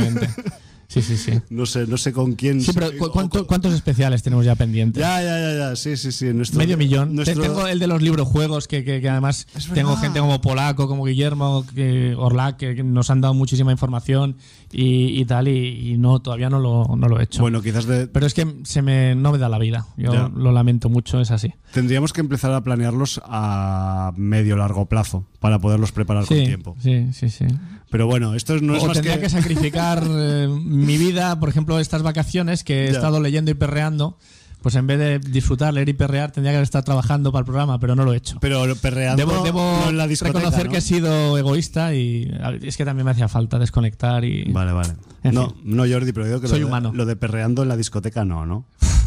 Sí. No sé con quién. Sí, pero ¿cuántos especiales tenemos ya pendientes? Ya. Sí. Medio millón. Nuestro... Tengo el de los librojuegos, que además tengo gente como Polaco, como Guillermo, Orlac, que nos han dado muchísima información y tal, y no, todavía no lo he hecho. Bueno, quizás Pero es que no me da la vida. Yo Ya. lo lamento mucho, es así. tendríamos que empezar a planearlos a medio largo plazo para poderlos preparar con tiempo. Sí. Pero bueno, esto no es O más tendría que sacrificar mi vida, por ejemplo, estas vacaciones que he Ya. estado leyendo y perreando. Pues en vez de disfrutar, leer y perrear, tendría que estar trabajando para el programa, pero no lo he hecho. Pero perreando Debo no en la discoteca, reconocer ¿no? que he sido egoísta y es que también me hacía falta desconectar y... Vale. En No, fin. no, Jordi, pero digo que Soy humano. lo de perreando en la discoteca no.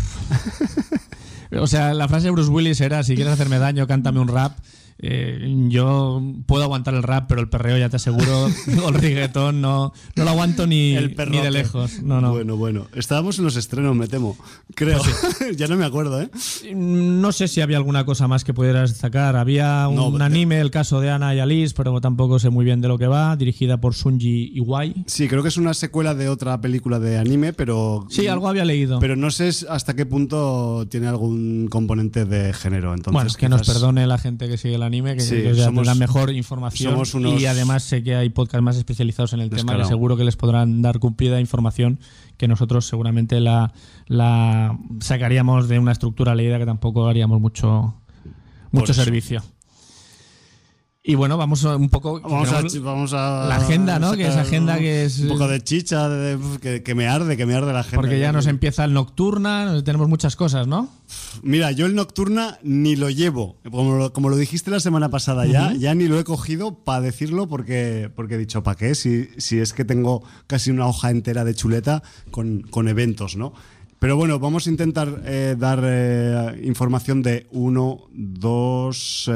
O sea, la frase de Bruce Willis era: si quieres hacerme daño, cántame un rap. Yo puedo aguantar el rap, pero el perreo ya te aseguro, o el reggaetón no lo aguanto ni de lejos. No. Bueno. Estábamos en los estrenos, me temo. Creo. Ya no me acuerdo, ¿eh? No sé si había alguna cosa más que pudieras destacar. Había un anime, el caso de Ana y Alice, pero tampoco sé muy bien de lo que va, dirigida por Sunji Iwai. Sí, creo que es una secuela de otra película de anime, pero... Sí, algo había leído. Pero no sé hasta qué punto tiene algún componente de género. Entonces, Bueno, que nos perdone la gente que sigue el anime, que Sí, ellos ya tendrán mejor información. Y además sé que hay podcasts más especializados en el tema que seguro que les podrán dar cumplida información que nosotros seguramente la sacaríamos de una estructura leída que tampoco haríamos mucho servicio. Y bueno, vamos un poco... Vamos a la agenda, ¿no? Que es agenda que es... Un poco de chicha, que me arde la agenda. Porque ya nos empieza el Nocturna, tenemos muchas cosas, ¿no? Mira, yo el Nocturna ni lo llevo. Como lo dijiste la semana pasada, ya ni lo he cogido para decirlo porque he dicho, ¿para qué? Si es que tengo casi una hoja entera de chuleta con eventos, ¿no? Pero bueno, vamos a intentar dar información de 1, 2...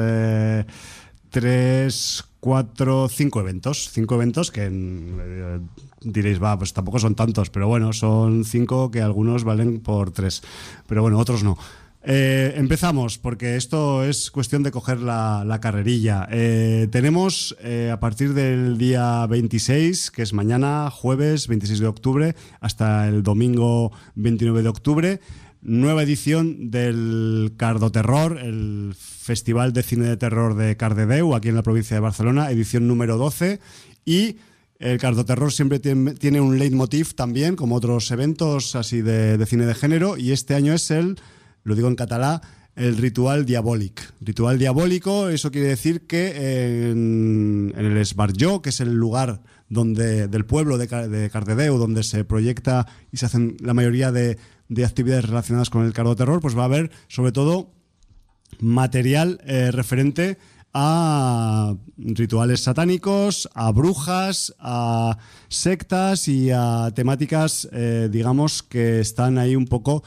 3, 4, 5 eventos. 5 eventos que diréis, pues tampoco son tantos, pero bueno, son 5 que algunos valen por 3. Pero bueno, otros no. Empezamos, porque esto es cuestión de coger la carrerilla. Tenemos a partir del día 26, que es mañana, jueves 26 de octubre, hasta el domingo 29 de octubre, nueva edición del Cardoterror, el Festival de Cine de Terror de Cardedeu, aquí en la provincia de Barcelona, edición número 12. Y el Cardoterror siempre tiene un leitmotiv también, como otros eventos así de cine de género, y este año es lo digo en catalá, el Ritual Diabolic. Ritual Diabólico, eso quiere decir que en el Esbarjo, que es el lugar del pueblo de Cardedeu, donde se proyecta y se hacen la mayoría de actividades relacionadas con el cardoterror, pues va a haber sobre todo material referente a rituales satánicos, a brujas, a sectas y a temáticas, digamos, que están ahí un poco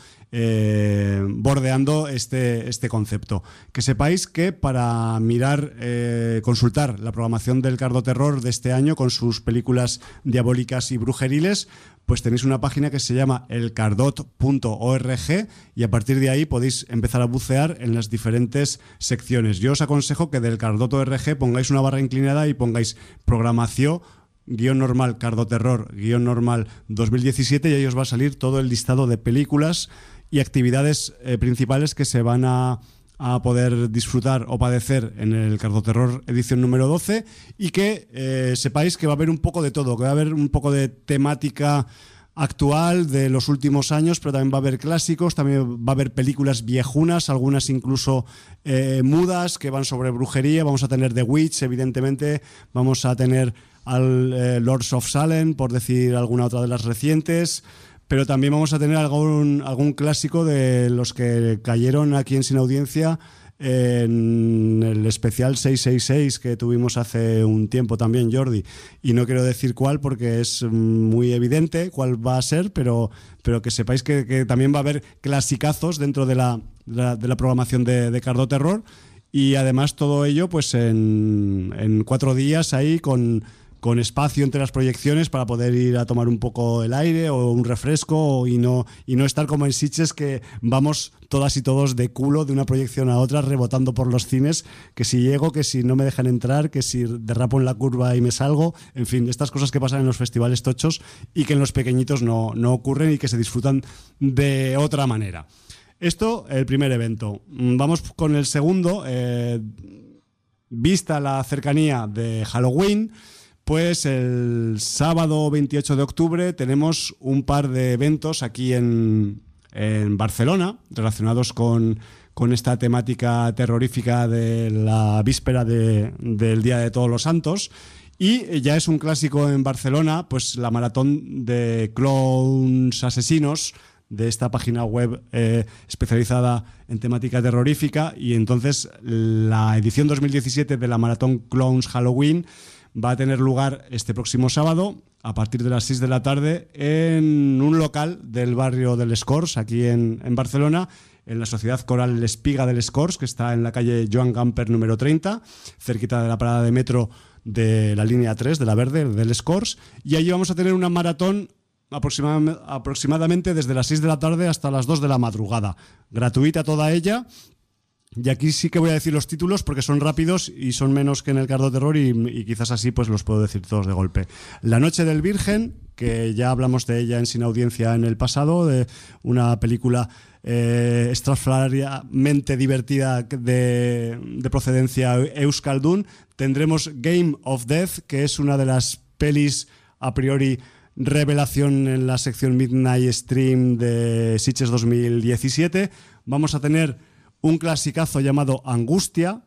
bordeando este concepto. Que sepáis que para mirar, consultar la programación del Cardoterror de este año con sus películas diabólicas y brujeriles, pues tenéis una página que se llama elcardot.org y a partir de ahí podéis empezar a bucear en las diferentes secciones. Yo os aconsejo que del Cardot.org pongáis una barra inclinada y pongáis programación _normal Cardoterror _normal 2017 y ahí os va a salir todo el listado de películas y actividades principales que se van a poder disfrutar o padecer en el Cardoterror edición número 12 y que sepáis que va a haber un poco de todo, que va a haber un poco de temática actual de los últimos años, pero también va a haber clásicos, también va a haber películas viejunas, algunas incluso mudas que van sobre brujería. Vamos a tener The Witch, evidentemente, vamos a tener al Lords of Salem, por decir alguna otra de las recientes, pero también vamos a tener algún clásico de los que cayeron aquí en Sin Audiencia en el especial 666 que tuvimos hace un tiempo también, Jordi, y no quiero decir cuál porque es muy evidente cuál va a ser, pero que sepáis que también va a haber clasicazos dentro de la programación de Cardoterror, y además todo ello pues en 4 días ahí con espacio entre las proyecciones para poder ir a tomar un poco el aire o un refresco y no estar como en Sitges, que vamos todas y todos de culo de una proyección a otra rebotando por los cines, que si llego, que si no me dejan entrar, que si derrapo en la curva y me salgo, en fin, estas cosas que pasan en los festivales tochos y que en los pequeñitos no ocurren y que se disfrutan de otra manera. Esto, el primer evento. Vamos con el segundo. Vista la cercanía de Halloween, pues el sábado 28 de octubre tenemos un par de eventos aquí en Barcelona relacionados con esta temática terrorífica de la víspera del Día de Todos los Santos. Y ya es un clásico en Barcelona, pues la maratón de clowns asesinos de esta página web especializada en temática terrorífica. Y entonces la edición 2017 de la maratón Clowns Halloween va a tener lugar este próximo sábado a partir de las 6 de la tarde en un local del barrio del Escorts, aquí en Barcelona, en la Sociedad Coral L'Espiga del Escorts, que está en la calle Joan Gamper número 30, cerquita de la parada de metro de la línea 3 de la Verde, del Escorts, y allí vamos a tener una maratón aproximadamente desde las 6 de la tarde hasta las 2 de la madrugada, gratuita toda ella. Y aquí sí que voy a decir los títulos porque son rápidos y son menos que en el Cardoterror y quizás así pues los puedo decir todos de golpe. La Noche del Virgen, que ya hablamos de ella en Sin Audiencia en el pasado, de una película estrafalariamente divertida de procedencia euskaldun. Tendremos Game of Death, que es una de las pelis a priori revelación en la sección Midnight Stream de Sitges 2017. Vamos a tener un clasicazo llamado Angustia,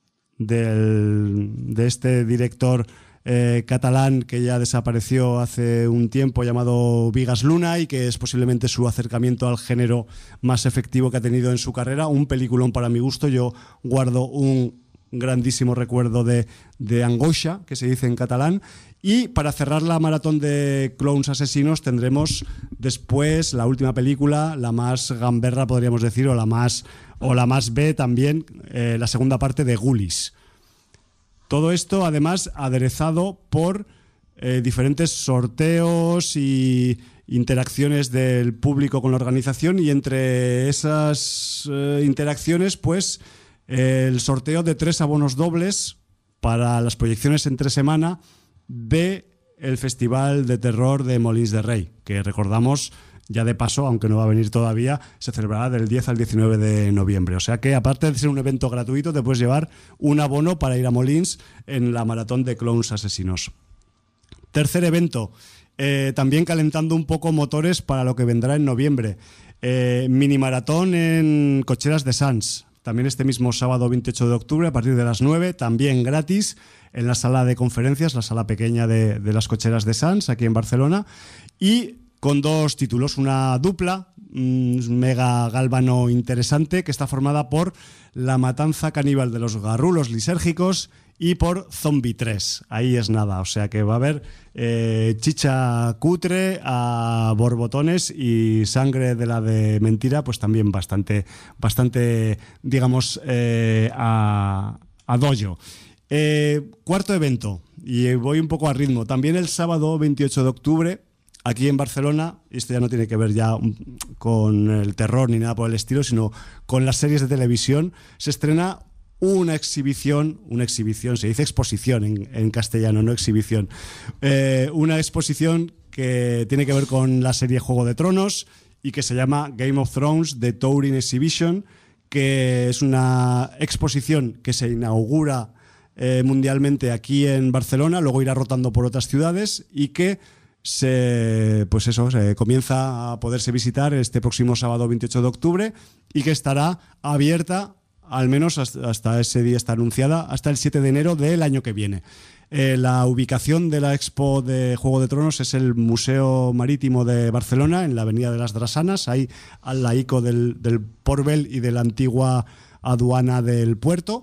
de este director catalán que ya desapareció hace un tiempo, llamado Vigas Luna, y que es posiblemente su acercamiento al género más efectivo que ha tenido en su carrera. Un peliculón para mi gusto. Yo guardo un grandísimo recuerdo de Angoixa, que se dice en catalán. Y para cerrar la maratón de clowns asesinos tendremos después la última película, la más gamberra podríamos decir, o la más B también, la segunda parte de Ghoulies. Todo esto además aderezado por diferentes sorteos y interacciones del público con la organización, y entre esas interacciones pues el sorteo de 3 abonos dobles para las proyecciones entre semana de el Festival de Terror de Molins de Rey, que recordamos ya de paso, aunque no va a venir todavía, se celebrará del 10 al 19 de noviembre. O sea que aparte de ser un evento gratuito, te puedes llevar un abono para ir a Molins en la maratón de clowns asesinos. Tercer evento, también calentando un poco motores para lo que vendrá en noviembre. Mini maratón en Cocheras de Sants. También este mismo sábado 28 de octubre a partir de las 9, también gratis, en la sala de conferencias, la sala pequeña de las Cocheras de Sants, aquí en Barcelona. Y con 2 títulos, una dupla, mega gálvano interesante, que está formada por La matanza caníbal de los garrulos lisérgicos y por Zombie 3. Ahí es nada, o sea que va a haber chicha cutre a borbotones y sangre de la de mentira, pues también bastante digamos, a dojo. Cuarto evento, y voy un poco a ritmo, también el sábado 28 de octubre, aquí en Barcelona. Esto ya no tiene que ver ya con el terror ni nada por el estilo, sino con las series de televisión. Se estrena una exhibición, se dice exposición en castellano, no exhibición. Una exposición que tiene que ver con la serie Juego de Tronos y que se llama Game of Thrones The Touring Exhibition, que es una exposición que se inaugura mundialmente aquí en Barcelona, luego irá rotando por otras ciudades y que se comienza a poderse visitar este próximo sábado 28 de octubre y que estará abierta, al menos hasta ese día está anunciada, hasta el 7 de enero del año que viene. La ubicación de la expo de Juego de Tronos es el Museo Marítimo de Barcelona, en la Avenida de las Drasanas, ahí al laico del Port Bell y de la antigua aduana del puerto.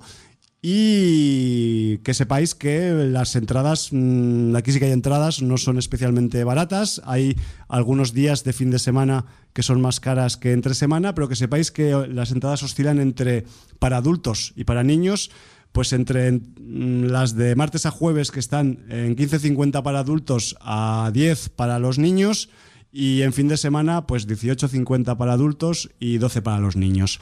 Y que sepáis que las entradas, aquí sí que hay entradas, no son especialmente baratas. Hay algunos días de fin de semana que son más caras que entre semana, pero que sepáis que las entradas oscilan entre, para adultos y para niños, pues entre las de martes a jueves, que están en 15,50 para adultos a 10 para los niños, y en fin de semana pues 18,50 para adultos y 12 para los niños.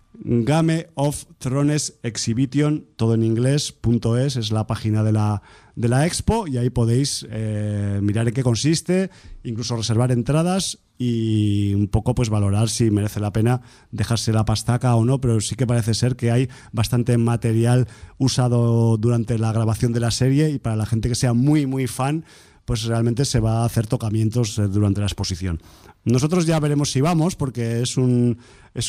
Game of Thrones Exhibition, todo en inglés.es, es la página de la expo, y ahí podéis mirar en qué consiste, incluso reservar entradas y un poco pues valorar si merece la pena dejarse la pastaca o no, pero sí que parece ser que hay bastante material usado durante la grabación de la serie, y para la gente que sea muy muy fan, pues realmente se va a hacer tocamientos durante la exposición. Nosotros ya veremos si vamos, porque es un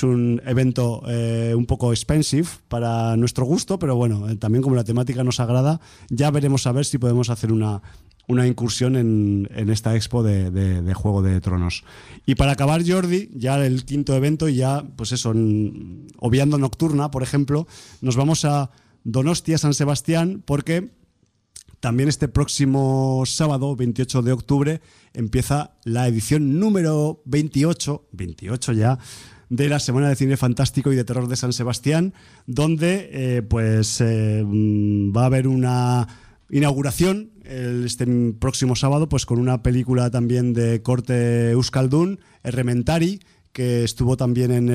evento un poco expensive para nuestro gusto, pero bueno, también como la temática nos agrada, ya veremos a ver si podemos hacer una incursión en esta expo de Juego de Tronos. Y para acabar, Jordi, ya el quinto evento, y ya, pues eso, obviando Nocturna, por ejemplo, nos vamos a Donostia, San Sebastián, porque también este próximo sábado, 28 de octubre, empieza la edición número 28 ya, de la Semana de Cine Fantástico y de Terror de San Sebastián, donde va a haber una inauguración este próximo sábado, pues con una película también de corte euskaldun, Errementari, que estuvo también en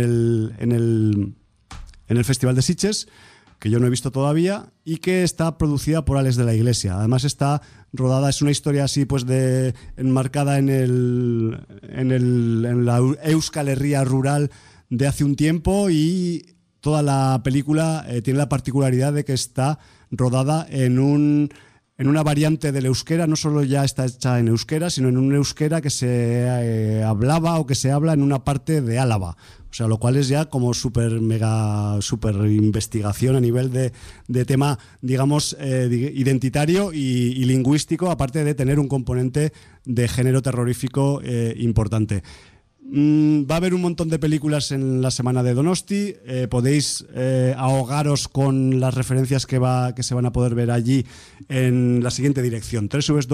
el Festival de Sitges, que yo no he visto todavía, y que está producida por Alex de la Iglesia. Además está rodada, es una historia así pues enmarcada en la Euskal Herria rural de hace un tiempo, y toda la película tiene la particularidad de que está rodada en una variante del euskera. No solo ya está hecha en euskera, sino en un euskera que se hablaba o que se habla en una parte de Álava. O sea, lo cual es ya como super investigación a nivel de tema, digamos, identitario y lingüístico, aparte de tener un componente de género terrorífico importante. Va a haber un montón de películas en la semana de Donosti. Podéis ahogaros con las referencias que se van a poder ver allí en la siguiente dirección: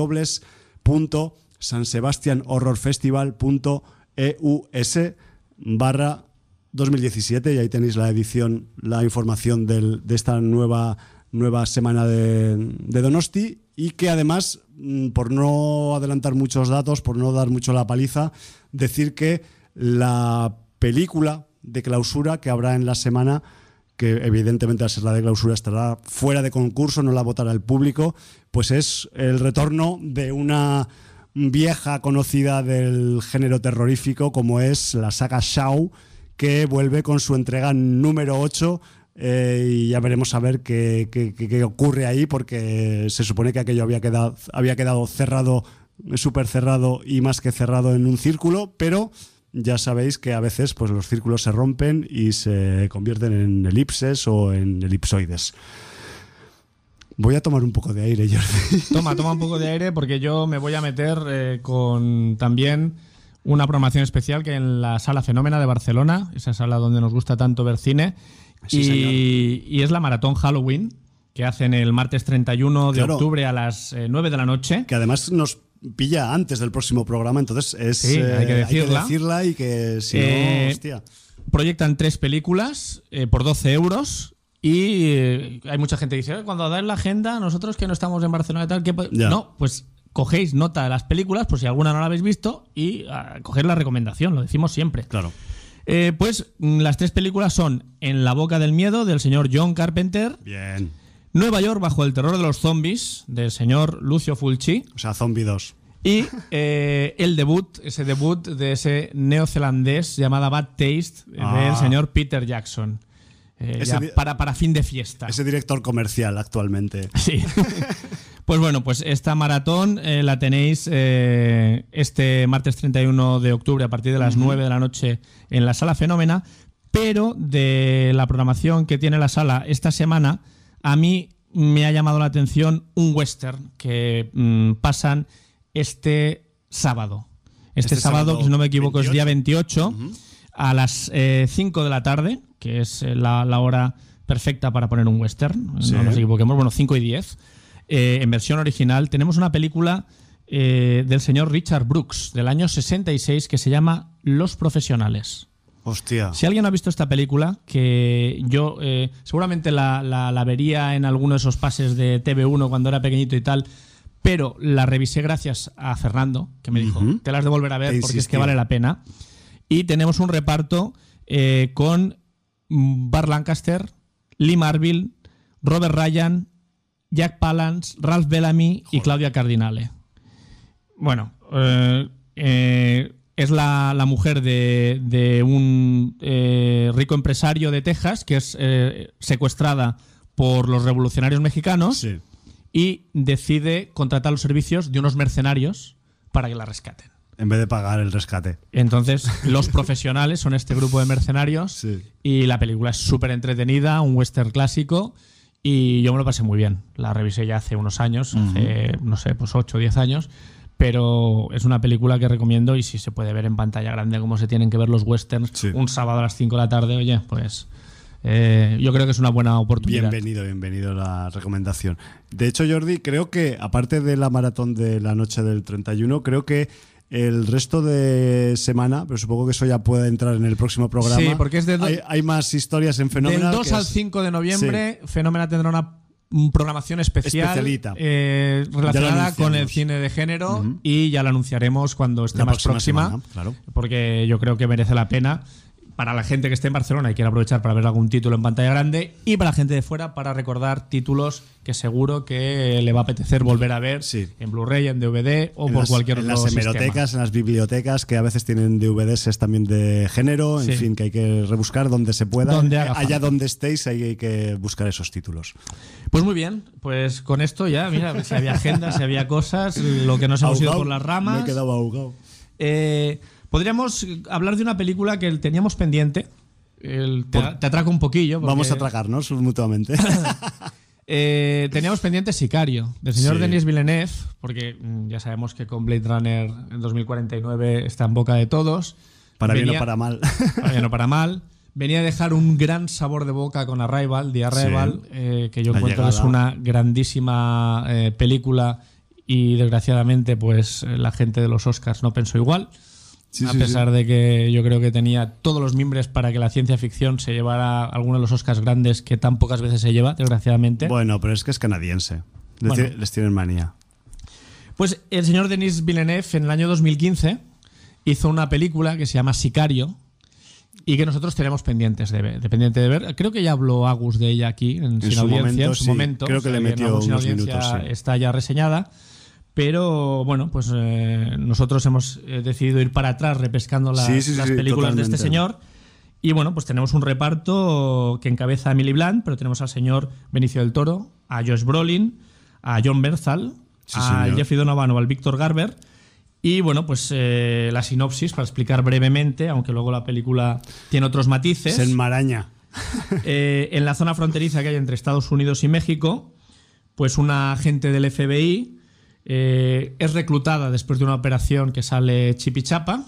www.sansebastianhorrorfestival.eus/2017, y ahí tenéis la información de esta nueva semana de Donosti, y que además, por no adelantar muchos datos, por no dar mucho la paliza, decir que la película de clausura que habrá en la semana, que evidentemente al ser la de clausura estará fuera de concurso, no la votará el público, pues es el retorno de una vieja conocida del género terrorífico, como es la saga Shaw, que vuelve con su entrega número 8 y ya veremos a ver qué ocurre ahí, porque se supone que aquello había quedado cerrado, súper cerrado y más que cerrado en un círculo, pero ya sabéis que a veces pues los círculos se rompen y se convierten en elipses o en elipsoides. Voy a tomar un poco de aire, Jordi. Toma un poco de aire, porque yo me voy a meter con también una programación especial que en la Sala Fenómena de Barcelona, esa sala donde nos gusta tanto ver cine, y es la Maratón Halloween, que hacen el martes 31 de octubre a las 9 de la noche. Que además nos pilla antes del próximo programa, entonces hay que decirla y que si no, hostia. Proyectan 3 películas por 12 euros. Y hay mucha gente que dice, cuando dan la agenda, nosotros que no estamos en Barcelona y tal, no, pues cogéis nota de las películas, por si alguna no la habéis visto, y coger la recomendación, lo decimos siempre. Claro. Pues las 3 películas son En la boca del miedo, del señor John Carpenter. Bien. Nueva York bajo el terror de los zombies, del señor Lucio Fulci. O sea, Zombie 2. Y el debut de ese neozelandés llamada Bad Taste, del señor Peter Jackson. Para fin de fiesta. Ese director comercial actualmente. Sí. Pues bueno, pues esta maratón la tenéis este martes 31 de octubre a partir de las 9 de la noche en la Sala Fenómena, pero de la programación que tiene la sala esta semana, a mí me ha llamado la atención un western que pasan este sábado. Este sábado, si no me equivoco, 28. Es día 28, a las 5 de la tarde, que es la hora perfecta para poner un western, sí. No nos equivoquemos, bueno, 5 y 10. En versión original tenemos una película del señor Richard Brooks del año 66 que se llama Los Profesionales. Hostia. Si alguien no ha visto esta película, que yo seguramente la vería en alguno de esos pases de TV1 cuando era pequeñito y tal, pero la revisé gracias a Fernando, que me dijo, te las de volver a ver porque es que vale la pena. Y tenemos un reparto con Burt Lancaster, Lee Marville, Robert Ryan, Jack Palance, Ralph Bellamy y Claudia Cardinale. Bueno, es la mujer de un rico empresario de Texas que es secuestrada por los revolucionarios mexicanos y decide contratar los servicios de unos mercenarios para que la rescaten. En vez de pagar el rescate. Entonces, Los Profesionales son este grupo de mercenarios y la película es súper entretenida, un western clásico, y yo me lo pasé muy bien. La revisé ya hace unos años, hace, no sé, pues 8 o 10 años, pero es una película que recomiendo y si se puede ver en pantalla grande como se tienen que ver los westerns un sábado a las 5 de la tarde, oye, pues yo creo que es una buena oportunidad. Bienvenido la recomendación. De hecho, Jordi, creo que aparte de la maratón de la noche del 31, creo que el resto de semana, pero supongo que eso ya puede entrar en el próximo programa. Sí, porque es hay más historias en Fenómena. Del 2 al 5 de noviembre, Fenómena tendrá una programación especialita relacionada con el cine de género y ya la anunciaremos cuando esté más próxima, semana, claro. Porque yo creo que merece la pena para la gente que esté en Barcelona y quiera aprovechar para ver algún título en pantalla grande, y para la gente de fuera para recordar títulos que seguro que le va a apetecer volver a ver en Blu-ray, en DVD o por cualquier otro sistema. En las hemerotecas, en las bibliotecas, que a veces tienen DVDs también de género, en fin, que hay que rebuscar donde se pueda. Allá donde estéis, ahí hay que buscar esos títulos. Pues muy bien, pues con esto ya, mira, si había agenda, si había cosas, lo que nos hemos ido por las ramas. Me he quedado ahogado. Podríamos hablar de una película que teníamos pendiente. Te atraco un poquillo. Vamos a atracarnos mutuamente. Teníamos pendiente Sicario, del señor Denis Villeneuve, porque ya sabemos que con Blade Runner en 2049 está en boca de todos. Bien o para mal. Para bien o para mal. Venía a dejar un gran sabor de boca con Arrival, The Arrival, que yo encuentro que es una grandísima película y desgraciadamente pues la gente de los Oscars no pensó igual. A pesar de que yo creo que tenía todos los mimbres para que la ciencia ficción se llevara alguno de los Oscars grandes que tan pocas veces se lleva, desgraciadamente. Bueno, pero es que es canadiense. Les tienen manía. Pues el señor Denis Villeneuve en el año 2015 hizo una película que se llama Sicario y que nosotros tenemos pendiente de ver. Creo que ya habló Agus de ella aquí en Sin Audiencia. En su momento. Creo que le metió unos minutos. Está ya reseñada. Pero bueno, pues nosotros hemos decidido ir para atrás repescando las películas totalmente de este señor Y bueno, pues tenemos un reparto que encabeza Emily Blunt, pero tenemos al señor Benicio del Toro, a Josh Brolin, a Jon Bernthal, a Jeffrey Donovan o al Víctor Garber. Y bueno, pues la sinopsis, para explicar brevemente, aunque luego la película tiene otros matices. Se enmaraña. En la zona fronteriza que hay entre Estados Unidos y México, pues una agente del FBI es reclutada después de una operación que sale chipichapa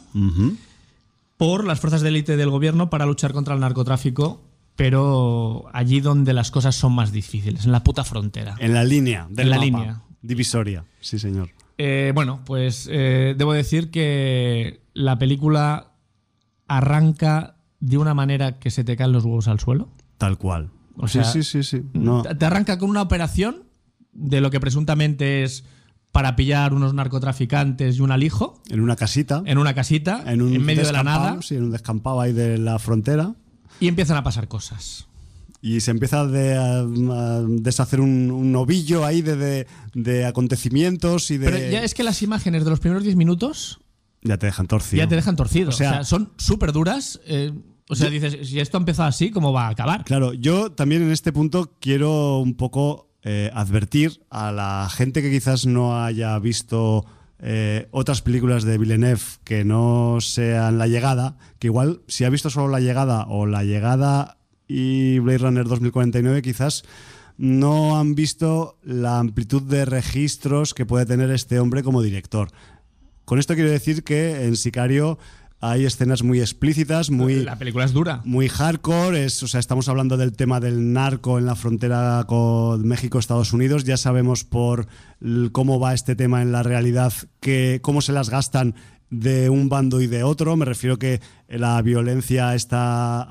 por las fuerzas de élite del gobierno para luchar contra el narcotráfico, pero allí donde las cosas son más difíciles, en la puta frontera. En la línea del mapa línea divisoria, sí señor. Bueno, pues debo decir que la película arranca de una manera que se te caen los huevos al suelo. Tal cual. O sea, sí. No. Te arranca con una operación de lo que presuntamente es para pillar unos narcotraficantes y un alijo. En una casita. En medio de la nada. Sí, en un descampado ahí de la frontera. Y empiezan a pasar cosas. Y se empieza a deshacer un ovillo ahí de acontecimientos y de... Pero ya es que las imágenes de los primeros 10 minutos... Ya te dejan torcido. O sea, son súper duras. Dices, si esto ha empezado así, ¿cómo va a acabar? Claro, yo también en este punto quiero un poco advertir a la gente que quizás no haya visto otras películas de Villeneuve que no sean La Llegada, que igual si ha visto solo La Llegada o La Llegada y Blade Runner 2049, quizás no han visto la amplitud de registros que puede tener este hombre como director. Con esto quiero decir que en Sicario hay escenas muy explícitas, la película es dura, muy hardcore. Estamos hablando del tema del narco en la frontera con México-Estados Unidos. Ya sabemos por cómo va este tema en la realidad, cómo se las gastan de un bando y de otro. Me refiero que la violencia está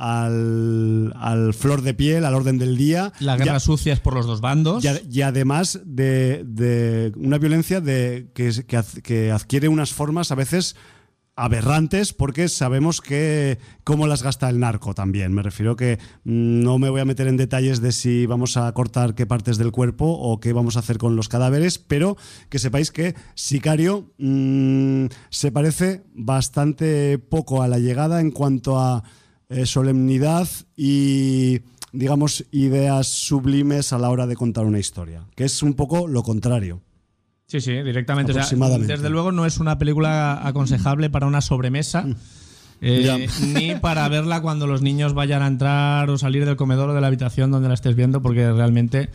al flor de piel, al orden del día. La guerra sucia es por los dos bandos. Y además de una violencia que adquiere unas formas a veces aberrantes, porque sabemos cómo las gasta el narco también. Me refiero que no me voy a meter en detalles de si vamos a cortar qué partes del cuerpo o qué vamos a hacer con los cadáveres, pero que sepáis que Sicario se parece bastante poco a La Llegada en cuanto a solemnidad y, digamos, ideas sublimes a la hora de contar una historia, que es un poco lo contrario. Sí, directamente. O sea, desde luego no es una película aconsejable para una sobremesa, ni para verla cuando los niños vayan a entrar o salir del comedor o de la habitación donde la estés viendo, porque realmente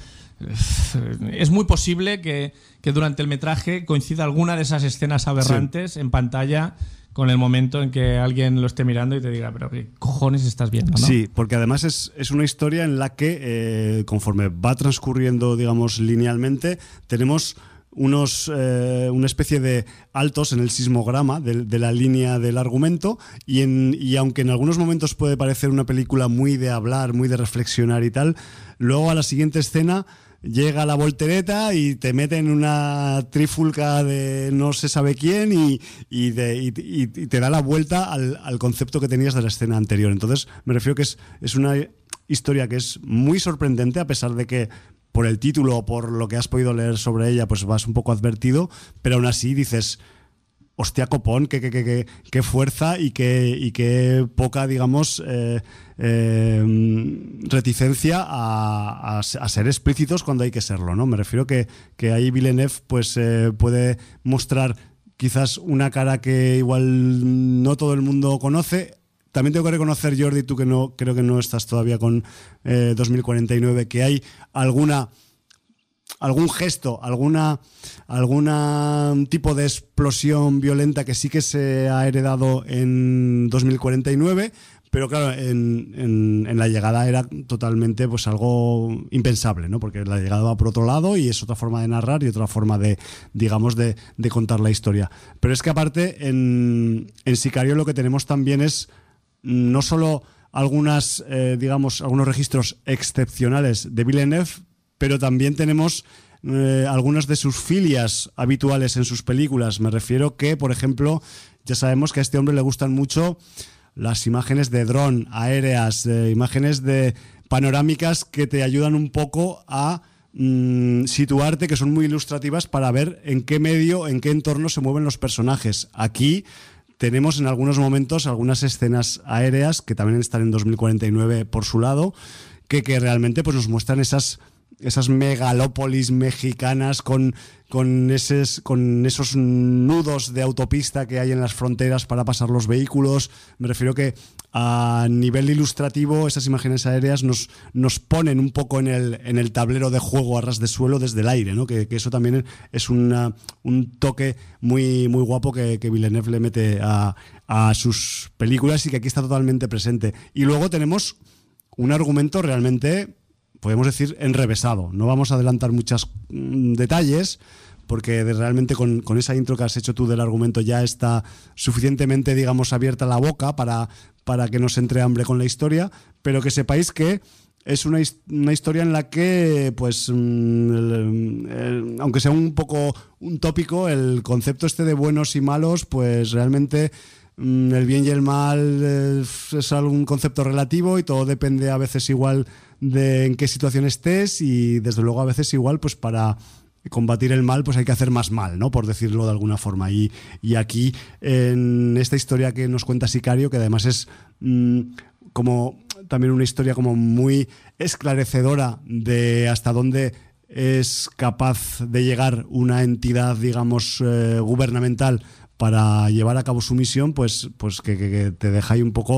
es muy posible que durante el metraje coincida alguna de esas escenas aberrantes en pantalla con el momento en que alguien lo esté mirando y te diga, pero ¿qué cojones estás viendo? ¿no? Sí, porque además es una historia en la que conforme va transcurriendo, digamos, linealmente, tenemos una especie de altos en el sismograma de la línea del argumento y aunque en algunos momentos puede parecer una película muy de hablar, muy de reflexionar y tal, luego a la siguiente escena llega la voltereta y te mete en una trifulca de no se sabe quién y te da la vuelta al concepto que tenías de la escena anterior. Entonces me refiero que es una historia que es muy sorprendente, a pesar de que por el título o por lo que has podido leer sobre ella pues vas un poco advertido, pero aún así dices, hostia copón, qué fuerza y qué poca, digamos, reticencia a ser explícitos cuando hay que serlo, ¿no? Me refiero que ahí Villeneuve pues puede mostrar quizás una cara que igual no todo el mundo conoce. También tengo que reconocer, Jordi, tú que no creo que no estás todavía con 2049, que hay algún gesto, algún tipo de explosión violenta que sí que se ha heredado en 2049, pero claro, en La Llegada era totalmente pues algo impensable, ¿no? Porque La Llegada va por otro lado y es otra forma de narrar y otra forma de, digamos, de contar la historia. Pero es que aparte en Sicario lo que tenemos también es no solo algunos registros excepcionales de Villeneuve, pero también tenemos algunas de sus filias habituales en sus películas. Me refiero que, por ejemplo, ya sabemos que a este hombre le gustan mucho las imágenes de dron, aéreas, imágenes de panorámicas que te ayudan un poco a situarte, que son muy ilustrativas para ver en qué medio, en qué entorno se mueven los personajes. Aquí tenemos en algunos momentos algunas escenas aéreas que también están en 2049 por su lado, que realmente pues nos muestran esas megalópolis mexicanas con esos nudos de autopista que hay en las fronteras para pasar los vehículos. Me refiero que a nivel ilustrativo esas imágenes aéreas nos ponen un poco en el tablero de juego a ras de suelo desde el aire, ¿no? Que eso también es un toque muy, muy guapo que Villeneuve le mete a sus películas y que aquí está totalmente presente. Y luego tenemos un argumento realmente, podemos decir, enrevesado. No vamos a adelantar muchos detalles porque realmente con esa intro que has hecho tú del argumento ya está suficientemente, digamos, abierta la boca para que nos entre hambre con la historia, pero que sepáis que es una historia en la que, pues, aunque sea un poco un tópico, el concepto este de buenos y malos, pues realmente el bien y el mal es algún concepto relativo y todo depende a veces igual de en qué situación estés y desde luego a veces igual pues para combatir el mal pues hay que hacer más mal, ¿no? Por decirlo de alguna forma. Y aquí en esta historia que nos cuenta Sicario, que además es como también una historia como muy esclarecedora de hasta dónde es capaz de llegar una entidad, digamos, gubernamental para llevar a cabo su misión, pues que te deja ahí un poco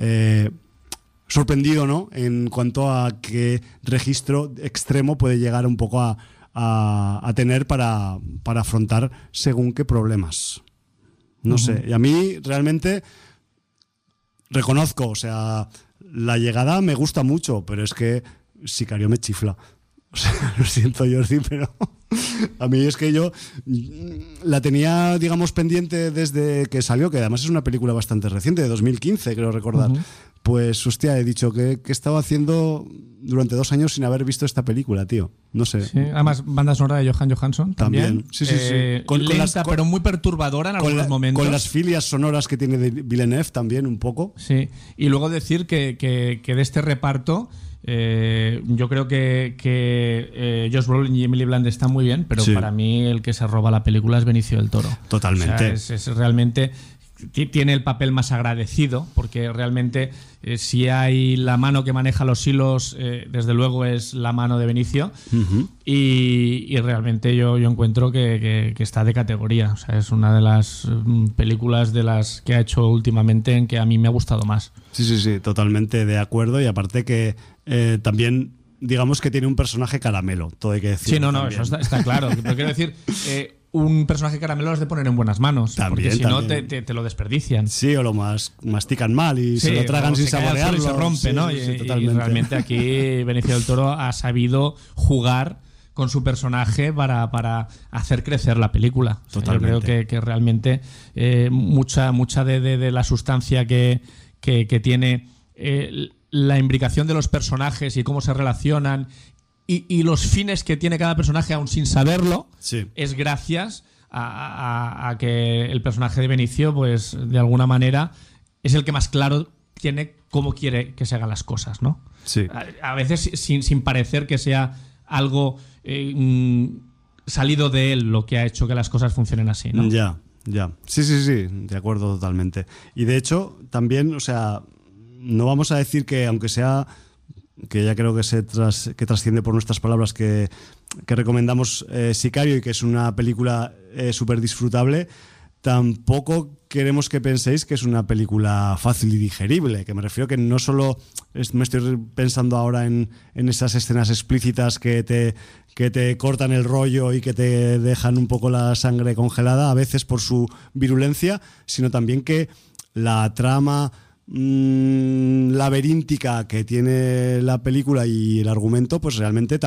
sorprendido, ¿no? En cuanto a qué registro extremo puede llegar un poco a tener para afrontar según qué problemas. No sé, y a mí realmente reconozco, o sea, la llegada me gusta mucho, pero es que Sicario me chifla. O sea, lo siento, Jordi, pero a mí es que yo la tenía, digamos, pendiente desde que salió, que además es una película bastante reciente, de 2015, creo recordar. Pues, hostia, he dicho que estaba haciendo durante 2 años sin haber visto esta película, tío. No sé. Sí, además, banda sonora de Johan Johansson también. Sí. Lenta, pero muy perturbadora en algunos momentos. Con las filias sonoras que tiene de Villeneuve también, un poco. Sí, y luego decir que de este reparto, yo creo que Josh Brolin y Emily Blunt están muy bien, pero para mí el que se roba la película es Benicio del Toro. Totalmente. O sea, es realmente... Tiene el papel más agradecido, porque realmente si hay la mano que maneja los hilos, desde luego es la mano de Benicio. Y realmente yo encuentro que está de categoría. O sea, es una de las películas de las que ha hecho últimamente en que a mí me ha gustado más. Sí, totalmente de acuerdo. Y aparte que también, digamos que tiene un personaje caramelo, todo hay que decir. Sí, no, eso está claro. Pero quiero decir... un personaje caramelo lo has de poner en buenas manos, porque si no te lo desperdician. Sí, o lo mastican mal y se lo tragan sin saborearlo. Y se rompe, ¿no? Sí, y realmente aquí Benicio del Toro ha sabido jugar con su personaje para hacer crecer la película. O sea, yo creo que realmente mucha de la sustancia que tiene la imbricación de los personajes y cómo se relacionan y los fines que tiene cada personaje aún sin saberlo, es gracias a que el personaje de Benicio, pues de alguna manera es el que más claro tiene cómo quiere que se hagan las cosas, ¿no? Sí. A veces sin parecer que sea algo salido de él lo que ha hecho que las cosas funcionen así, ¿no? Ya. Sí, de acuerdo totalmente. Y de hecho, también, o sea, no vamos a decir que aunque sea... que ya creo que trasciende por nuestras palabras, que recomendamos Sicario y que es una película súper disfrutable, tampoco queremos que penséis que es una película fácil y digerible, que me refiero que no solo me estoy pensando ahora en esas escenas explícitas que te cortan el rollo y que te dejan un poco la sangre congelada, a veces por su virulencia, sino también que la trama laberíntica que tiene la película y el argumento pues realmente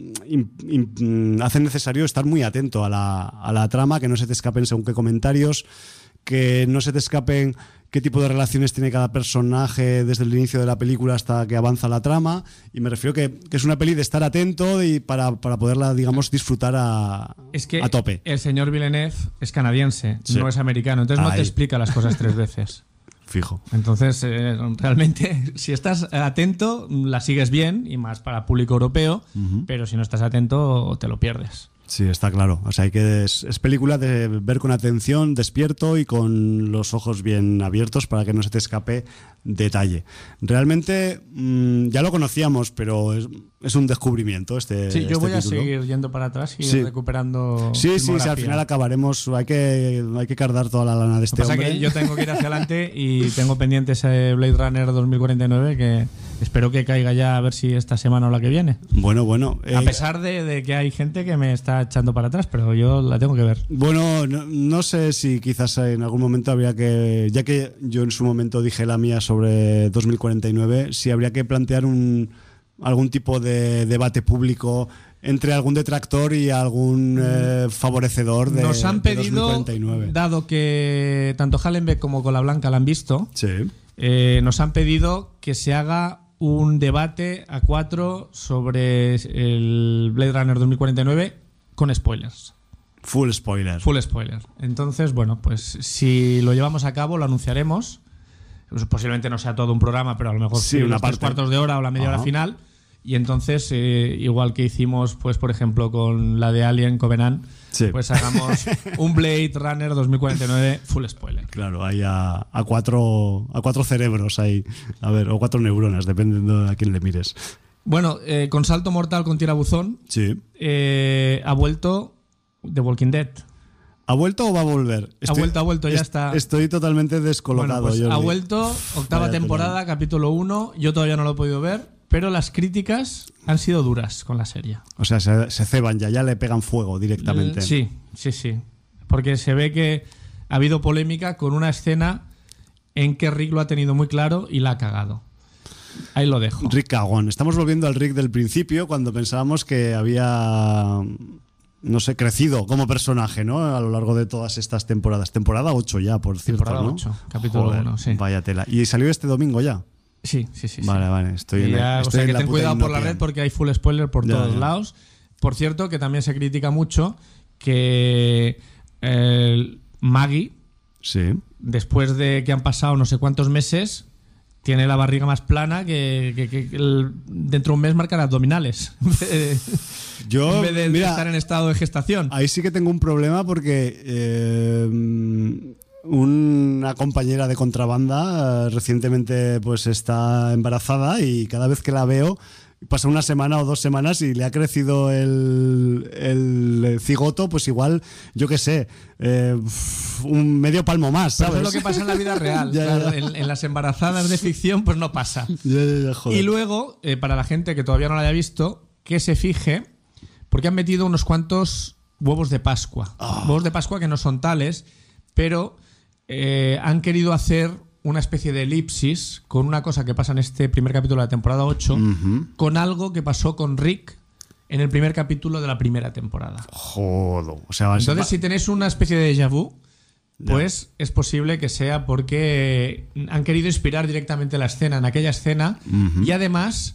hace necesario estar muy atento a la trama, que no se te escapen según qué comentarios, que no se te escapen qué tipo de relaciones tiene cada personaje desde el inicio de la película hasta que avanza la trama, y me refiero que es una peli de estar atento y para poderla, digamos, disfrutar a tope. El señor Villeneuve es canadiense, no es americano, entonces no te explica las cosas 3 veces. Fijo. Entonces, realmente, si estás atento, la sigues bien, y más para público europeo, pero si no estás atento, te lo pierdes. Sí, está claro. O sea, es película de ver con atención, despierto y con los ojos bien abiertos para que no se te escape detalle. Realmente ya lo conocíamos, pero es un descubrimiento Sí, yo voy título. A seguir yendo para atrás y recuperando. Sí, al final acabaremos. Hay que cargar toda la lana de este hombre. Lo que pasa es que yo tengo que ir hacia adelante y tengo pendiente ese Blade Runner 2049 que espero que caiga ya, a ver si esta semana o la que viene. Bueno. A pesar de que hay gente que me está echando para atrás, pero yo la tengo que ver. Bueno, no sé si quizás en algún momento habría que, ya que yo en su momento dije la mía sobre 2049, si habría que plantear algún tipo de debate público entre algún detractor y algún favorecedor de 2049. Nos han pedido, dado que tanto Hallenbeck como Colablanca la han visto, sí. Nos han pedido que se haga un debate a 4 sobre el Blade Runner 2049 con spoilers. Full spoiler. Entonces, bueno, pues si lo llevamos a cabo, lo anunciaremos. Pues posiblemente no sea todo un programa, pero a lo mejor sí unos 3/4 de hora o la media hora final. Y entonces, igual que hicimos, pues por ejemplo, con la de Alien Covenant, pues hagamos un Blade Runner 2049 full spoiler. Claro, hay a cuatro cerebros ahí, a ver, o 4 neuronas, dependiendo de a quién le mires. Bueno, con salto mortal con tirabuzón, sí. Ha vuelto The Walking Dead. ¿Ha vuelto o va a volver? Ha vuelto, ya está. Estoy totalmente descolocado. Bueno, pues Jordi. ha vuelto, octava temporada, capítulo 1. Yo todavía no lo he podido ver, pero las críticas han sido duras con la serie. O sea, se ceban ya le pegan fuego directamente. Sí. Porque se ve que ha habido polémica con una escena en que Rick lo ha tenido muy claro y la ha cagado. Ahí lo dejo. Rick cagón. Estamos volviendo al Rick del principio, cuando pensábamos que había, no sé, crecido como personaje, ¿no? A lo largo de todas estas temporadas. Temporada 8 ya, por cierto, temporada ¿no? 8, capítulo 1, sí. Vaya tela. ¿Y salió este domingo ya? Sí. Vale. Estoy en o sea, que ten cuidado por la red porque hay full spoiler por todos lados. Por cierto, que también se critica mucho que Maggie, después de que han pasado no sé cuántos meses, tiene la barriga más plana que dentro de un mes marcará abdominales. Yo, en vez de estar en estado de gestación. Ahí sí que tengo un problema porque una compañera de contrabanda recientemente pues está embarazada y cada vez que la veo pasa una semana o 2 semanas y le ha crecido el cigoto, pues igual, yo qué sé, un medio palmo más, ¿sabes? Pero eso es lo que pasa en la vida real. Claro, en las embarazadas de ficción pues no pasa. Joder. Y luego, para la gente que todavía no la haya visto, que se fije, porque han metido unos cuantos huevos de Pascua. Huevos de Pascua que no son tales, pero han querido hacer una especie de elipsis con una cosa que pasa en este primer capítulo de la temporada 8, con algo que pasó con Rick en el primer capítulo de la primera temporada. Joder. O sea, entonces, si tenéis una especie de déjà vu, pues es posible que sea porque han querido inspirar directamente la escena en aquella escena. Y además,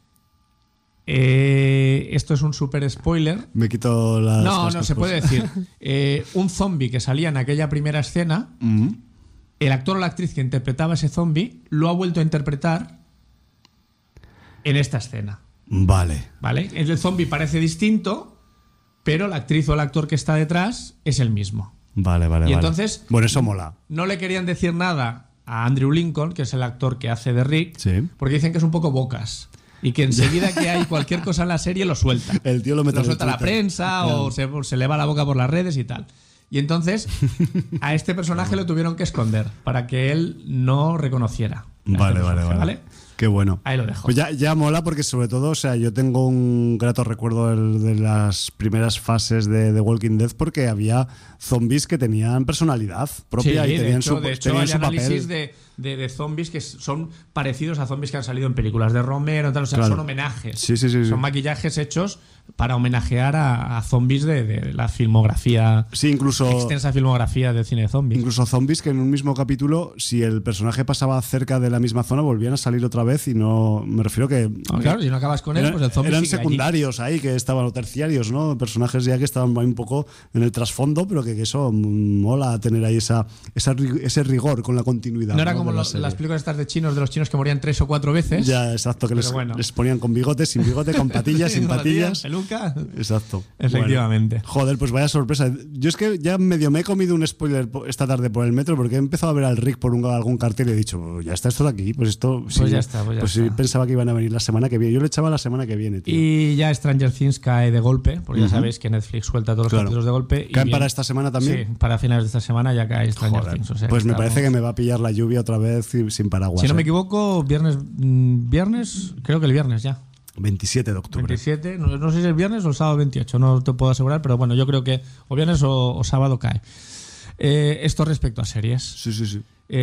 esto es un super spoiler. Me quito las No, se puede decir. Un zombie que salía en aquella primera escena, el actor o la actriz que interpretaba ese zombie lo ha vuelto a interpretar en esta escena. Vale. El zombie parece distinto, pero la actriz o el actor que está detrás es el mismo. Vale. Y entonces, bueno, eso mola. No le querían decir nada a Andrew Lincoln, que es el actor que hace de Rick, porque dicen que es un poco bocas. Y que enseguida que hay cualquier cosa en la serie lo suelta. El tío lo mete suelta a la prensa, claro. O se le va la boca por las redes y tal. Y entonces a este personaje lo tuvieron que esconder para que él no reconociera. Vale. Qué bueno. Ahí lo dejo. Pues ya mola porque sobre todo, o sea, yo tengo un grato recuerdo de las primeras fases de The Walking Dead porque había zombies que tenían personalidad propia y tenían su papel. Hay análisis de zombies que son parecidos a zombies que han salido en películas de Romero, tal, o sea, son homenajes. Sí. Son maquillajes hechos para homenajear a zombies de la filmografía. Sí, incluso extensa filmografía del cine de zombies. Incluso zombies que en un mismo capítulo, si el personaje pasaba cerca de la misma zona, volvían a salir otra otra vez y no me refiero que claro, si no acabas con él, pues el zombie eran sigue secundarios ahí que estaban, o terciarios, ¿no? Personajes ya que estaban un poco en el trasfondo, pero que eso mola tener ahí ese rigor con la continuidad. No era como de las películas estas de chinos, de los chinos que morían 3 o 4 veces. Ya, exacto, que les ponían con bigote, sin bigote, con patillas, sin patillas. Peluca. Exacto. Efectivamente. Bueno, joder, pues vaya sorpresa. Yo es que ya medio me he comido un spoiler esta tarde por el metro porque he empezado a ver al Rick por algún cartel y he dicho, ya está esto de aquí, pues esto... Pues ya está. Sí, pensaba que iban a venir la semana que viene. Yo le echaba la semana que viene, tío. Y ya Stranger Things cae de golpe, porque ya sabéis que Netflix suelta todos los capítulos de golpe. ¿Caen para esta semana también? Sí, para finales de esta semana ya cae Stranger Things. O sea, pues me parece que me va a pillar la lluvia otra vez sin paraguas. Si no me equivoco, viernes, creo que el viernes ya. 27 de octubre. 27, no sé si es el viernes o el sábado 28, no te puedo asegurar, pero bueno, yo creo que o viernes o sábado cae. Esto respecto a series. Sí.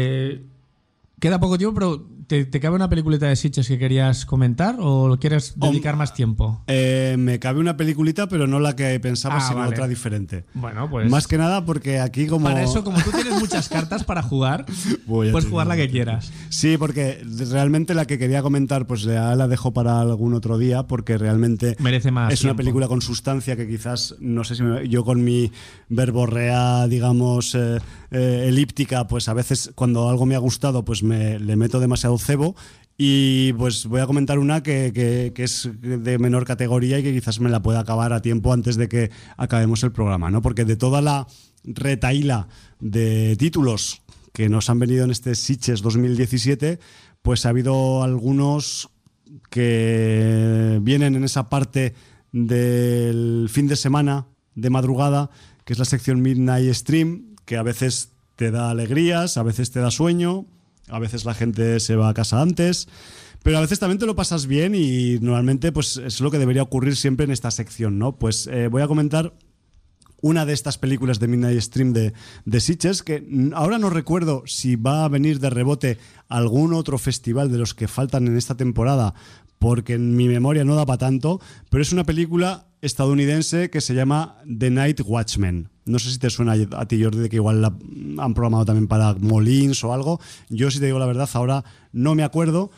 Queda poco tiempo, pero ¿te cabe una peliculita de Sitges que querías comentar o quieres dedicar más tiempo? Me cabe una peliculita, pero no la que pensaba, sino otra diferente. Bueno, pues... Más que nada porque aquí como... Para eso, como tú tienes muchas cartas para jugar, puedes jugar la que quieras. Sí, porque realmente la que quería comentar, pues ya la dejo para algún otro día, porque realmente merece más es tiempo. Una película con sustancia que quizás, no sé si yo con mi verborrea, digamos, elíptica, pues a veces cuando algo me ha gustado, pues le meto demasiado cebo. Y pues voy a comentar una que es de menor categoría y que quizás me la pueda acabar a tiempo antes de que acabemos el programa, ¿no? Porque de toda la retahíla de títulos que nos han venido en este Sitges 2017, pues ha habido algunos que vienen en esa parte del fin de semana, de madrugada, que es la sección Midnight Stream, que a veces te da alegrías, a veces te da sueño, a veces la gente se va a casa antes, pero a veces también te lo pasas bien y normalmente pues es lo que debería ocurrir siempre en esta sección, ¿no? Pues voy a comentar una de estas películas de Midnight Stream de Sitges, que ahora no recuerdo si va a venir de rebote algún otro festival de los que faltan en esta temporada, porque en mi memoria no da para tanto, pero es una película estadounidense que se llama The Night Watchman. No sé si te suena a ti, Jordi, de que igual la han programado también para Molins o algo. Yo, si te digo la verdad, ahora no me acuerdo,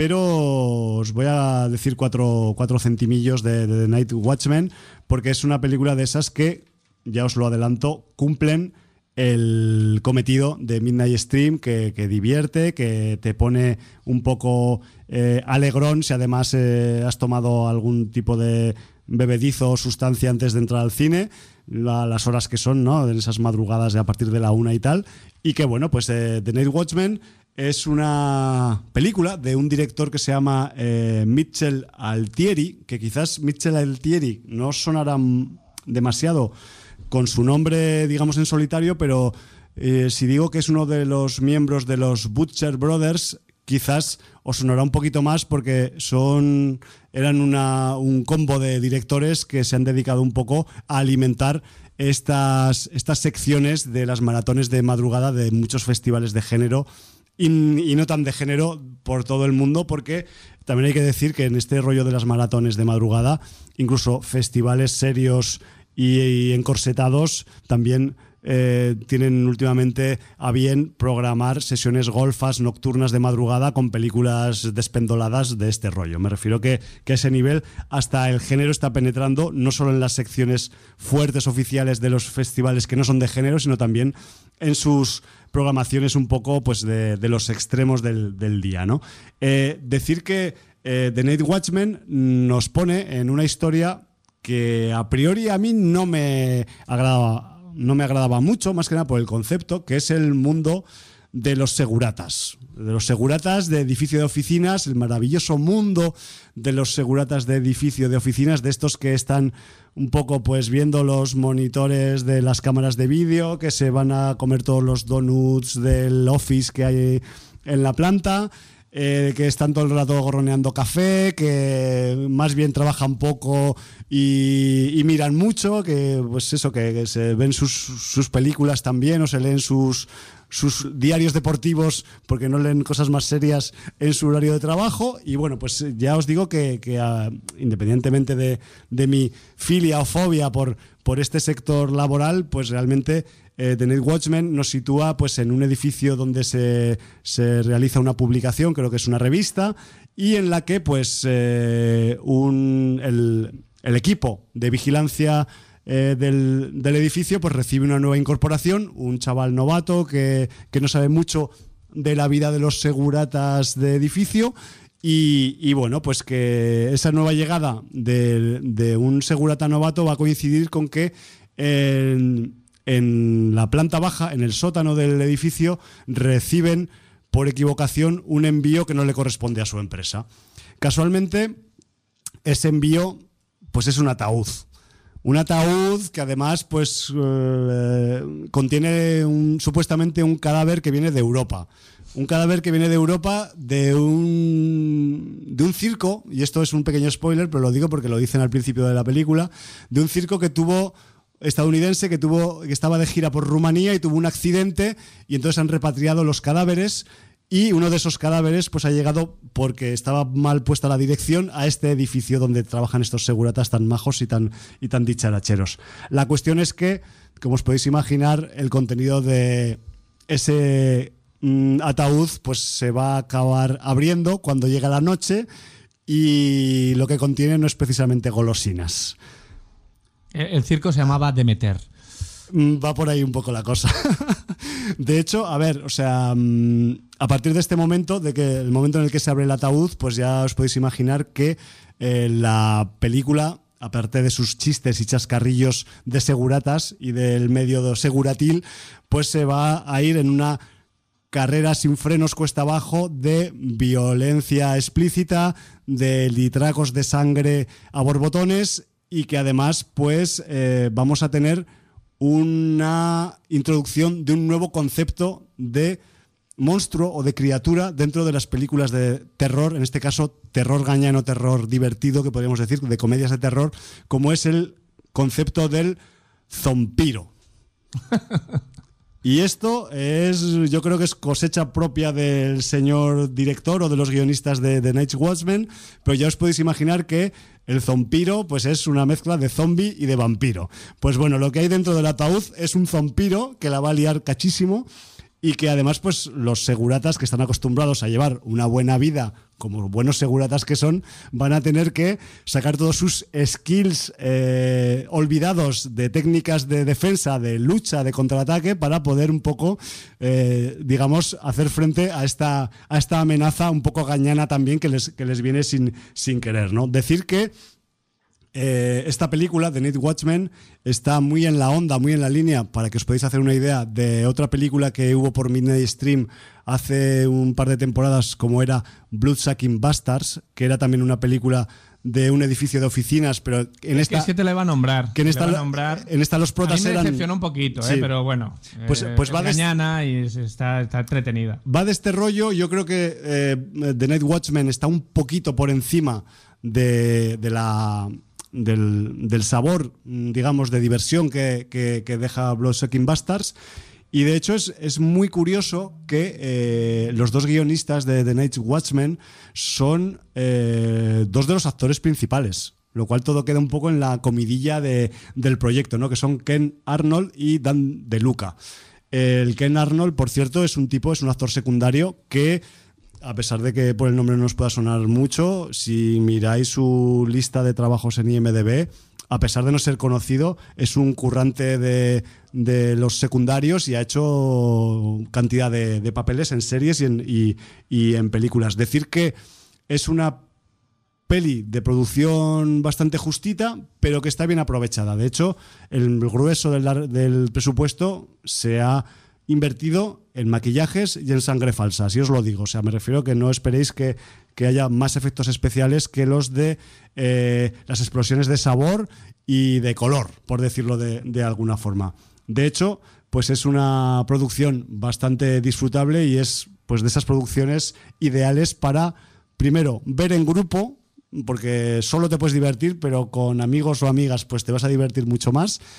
pero os voy a decir cuatro centimillos de The Night Watchman, porque es una película de esas que, ya os lo adelanto, cumplen el cometido de Midnight Stream, que divierte, que te pone un poco alegrón si además has tomado algún tipo de bebedizo o sustancia antes de entrar al cine, las horas que son, ¿no? En esas madrugadas de a partir de la 1 y tal. Y que bueno, pues The Night Watchman es una película de un director que se llama Mitchell Altieri, que quizás Mitchell Altieri no sonará demasiado con su nombre, digamos, en solitario, pero si digo que es uno de los miembros de los Butcher Brothers, quizás os sonará un poquito más porque eran un combo de directores que se han dedicado un poco a alimentar estas secciones de las maratones de madrugada de muchos festivales de género y no tan de género por todo el mundo, porque también hay que decir que en este rollo de las maratones de madrugada, incluso festivales serios y encorsetados también tienen últimamente a bien programar sesiones golfas nocturnas de madrugada con películas despendoladas de este rollo. Me refiero que a ese nivel hasta el género está penetrando no solo en las secciones fuertes oficiales de los festivales que no son de género, sino también en sus programaciones un poco pues de los extremos del día, ¿no? Decir que The Night Watchman nos pone en una historia que a priori a mí no me agradaba mucho, más que nada por el concepto, que es el mundo de los seguratas de edificio de oficinas, el maravilloso mundo de los seguratas de edificio de oficinas, de estos que están un poco pues viendo los monitores de las cámaras de vídeo, que se van a comer todos los donuts del office que hay en la planta, que están todo el rato gorroneando café, que más bien trabajan poco y miran mucho, que pues eso, que se ven sus películas también o se leen sus sus diarios deportivos porque no leen cosas más serias en su horario de trabajo. Y bueno, pues ya os digo que independientemente de mi filia o fobia por este sector laboral, pues realmente The Night Watchman nos sitúa pues en un edificio donde se realiza una publicación, creo que es una revista, y en la que pues el equipo de vigilancia del edificio pues recibe una nueva incorporación, un chaval novato que no sabe mucho de la vida de los seguratas de edificio. Y bueno, pues que esa nueva llegada de un segurata novato va a coincidir con que en la planta baja, en el sótano del edificio, reciben por equivocación un envío que no le corresponde a su empresa. Casualmente, ese envío pues es un ataúd. Un ataúd que además pues contiene supuestamente un cadáver que viene de Europa. Un cadáver que viene de Europa de un circo, y esto es un pequeño spoiler, pero lo digo porque lo dicen al principio de la película, de un circo estadounidense que estaba de gira por Rumanía y tuvo un accidente, y entonces han repatriado los cadáveres, y uno de esos cadáveres pues ha llegado, porque estaba mal puesta la dirección, a este edificio donde trabajan estos seguratas tan majos y tan dicharacheros. La cuestión es que, como os podéis imaginar, el contenido de ese ataúd pues se va a acabar abriendo cuando llega la noche, y lo que contiene no es precisamente golosinas. El circo se llamaba Demeter. Va por ahí un poco la cosa. De hecho, a ver, o sea, a partir de este momento, el momento en el que se abre el ataúd, pues ya os podéis imaginar que la película, aparte de sus chistes y chascarrillos de seguratas y del medio seguratil, pues se va a ir en una carrera sin frenos cuesta abajo de violencia explícita, de litracos de sangre a borbotones, y que además pues vamos a tener una introducción de un nuevo concepto de monstruo o de criatura dentro de las películas de terror, en este caso terror gañano, terror divertido, que podríamos decir, de comedias de terror, como es el concepto del zompiro. Y esto yo creo que es cosecha propia del señor director o de los guionistas de The Night Watchman, pero ya os podéis imaginar que el zompiro pues es una mezcla de zombie y de vampiro. Pues bueno, lo que hay dentro del ataúd es un zompiro que la va a liar cachísimo, y que además pues los seguratas, que están acostumbrados a llevar una buena vida como buenos seguratas que son, van a tener que sacar todos sus skills olvidados de técnicas de defensa, de lucha, de contraataque, para poder un poco, digamos, hacer frente a esta amenaza un poco gañana también que les viene sin querer, ¿no? Decir que esta película, The Night Watchman, está muy en la onda, muy en la línea, para que os podáis hacer una idea, de otra película que hubo por Midnight Stream hace un par de temporadas, como era Bloodsucking Bastards, que era también una película de un edificio de oficinas, pero en esta... Es que te le va a nombrar. Que en esta los protas a mí me eran... decepcionó un poquito, sí. Pero bueno. Pues va mañana y está entretenida. Va de este rollo. Yo creo que The Night Watchman está un poquito por encima del sabor, digamos, de diversión que deja Bloodsucking Bastards. Y de hecho es muy curioso que los dos guionistas de The Night Watchman son dos de los actores principales, lo cual todo queda un poco en la comidilla del proyecto, ¿no? Que son Ken Arnold y Dan DeLuca. El Ken Arnold, por cierto, es un actor secundario que, a pesar de que por el nombre no os pueda sonar mucho, si miráis su lista de trabajos en IMDb, a pesar de no ser conocido, es un currante de los secundarios y ha hecho cantidad de papeles en series y en películas. Decir que es una peli de producción bastante justita, pero que está bien aprovechada. De hecho, el grueso del presupuesto se ha invertido en maquillajes y en sangre falsa, así os lo digo. O sea, me refiero que no esperéis que haya más efectos especiales que los de las explosiones de sabor y de color, por decirlo de alguna forma. De hecho, pues es una producción bastante disfrutable y es pues de esas producciones ideales para, primero, ver en grupo, porque solo te puedes divertir, pero con amigos o amigas pues te vas a divertir mucho más.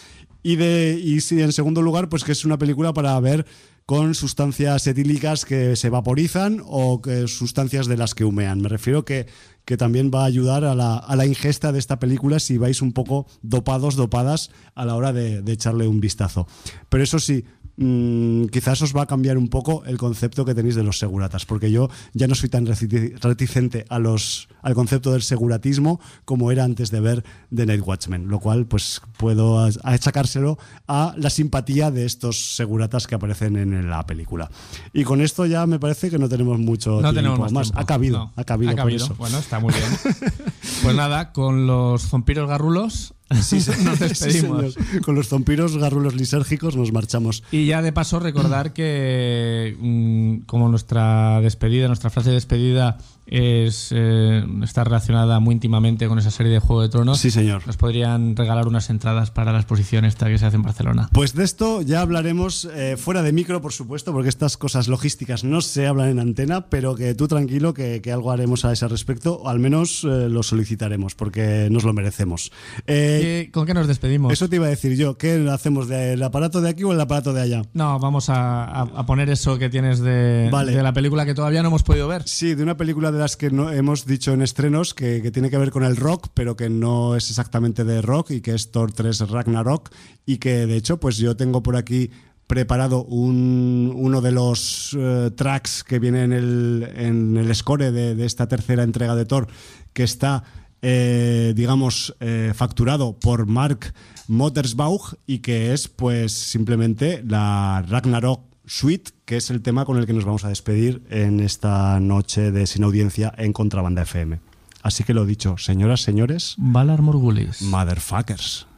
Y sí, en segundo lugar, pues que es una película para ver con sustancias etílicas que se vaporizan o que sustancias de las que humean. Me refiero que también va a ayudar a la ingesta de esta película si vais un poco dopadas a la hora de echarle un vistazo. Pero eso sí, quizás os va a cambiar un poco el concepto que tenéis de los seguratas, porque yo ya no soy tan reticente al concepto del seguratismo como era antes de ver The Night Watchmen, lo cual pues puedo achacárselo a la simpatía de estos seguratas que aparecen en la película. Y con esto ya me parece que no tenemos mucho tiempo. Tenemos más tiempo. Ha cabido por eso. Bueno, está muy bien. Pues nada, con los zompiros garrulos sí, nos despedimos. Sí, con los zompiros garrulos lisérgicos nos marchamos. Y ya de paso recordar que como nuestra frase de despedida está relacionada muy íntimamente con esa serie de Juego de Tronos. Sí, señor. Nos podrían regalar unas entradas para la exposición esta que se hace en Barcelona. Pues de esto ya hablaremos fuera de micro, por supuesto, porque estas cosas logísticas no se hablan en antena, pero que tú tranquilo que algo haremos a ese respecto, o al menos lo solicitaremos, porque nos lo merecemos. ¿Con qué nos despedimos? Eso te iba a decir yo. ¿Qué hacemos, del aparato de aquí o el aparato de allá? No, vamos a poner eso que tienes de la película que todavía no hemos podido ver. Sí, de una película de las que no hemos dicho en estrenos que tiene que ver con el rock, pero que no es exactamente de rock, y que es Thor 3 Ragnarok, y que de hecho pues yo tengo por aquí preparado uno de los tracks que viene en el score de esta tercera entrega de Thor, que está facturado por Mark Mothersbaugh, y que es pues simplemente la Ragnarok Suite, que es el tema con el que nos vamos a despedir en esta noche de Sin Audiencia en Contrabanda FM. Así que lo dicho, señoras, señores, Valar Morgulis, motherfuckers.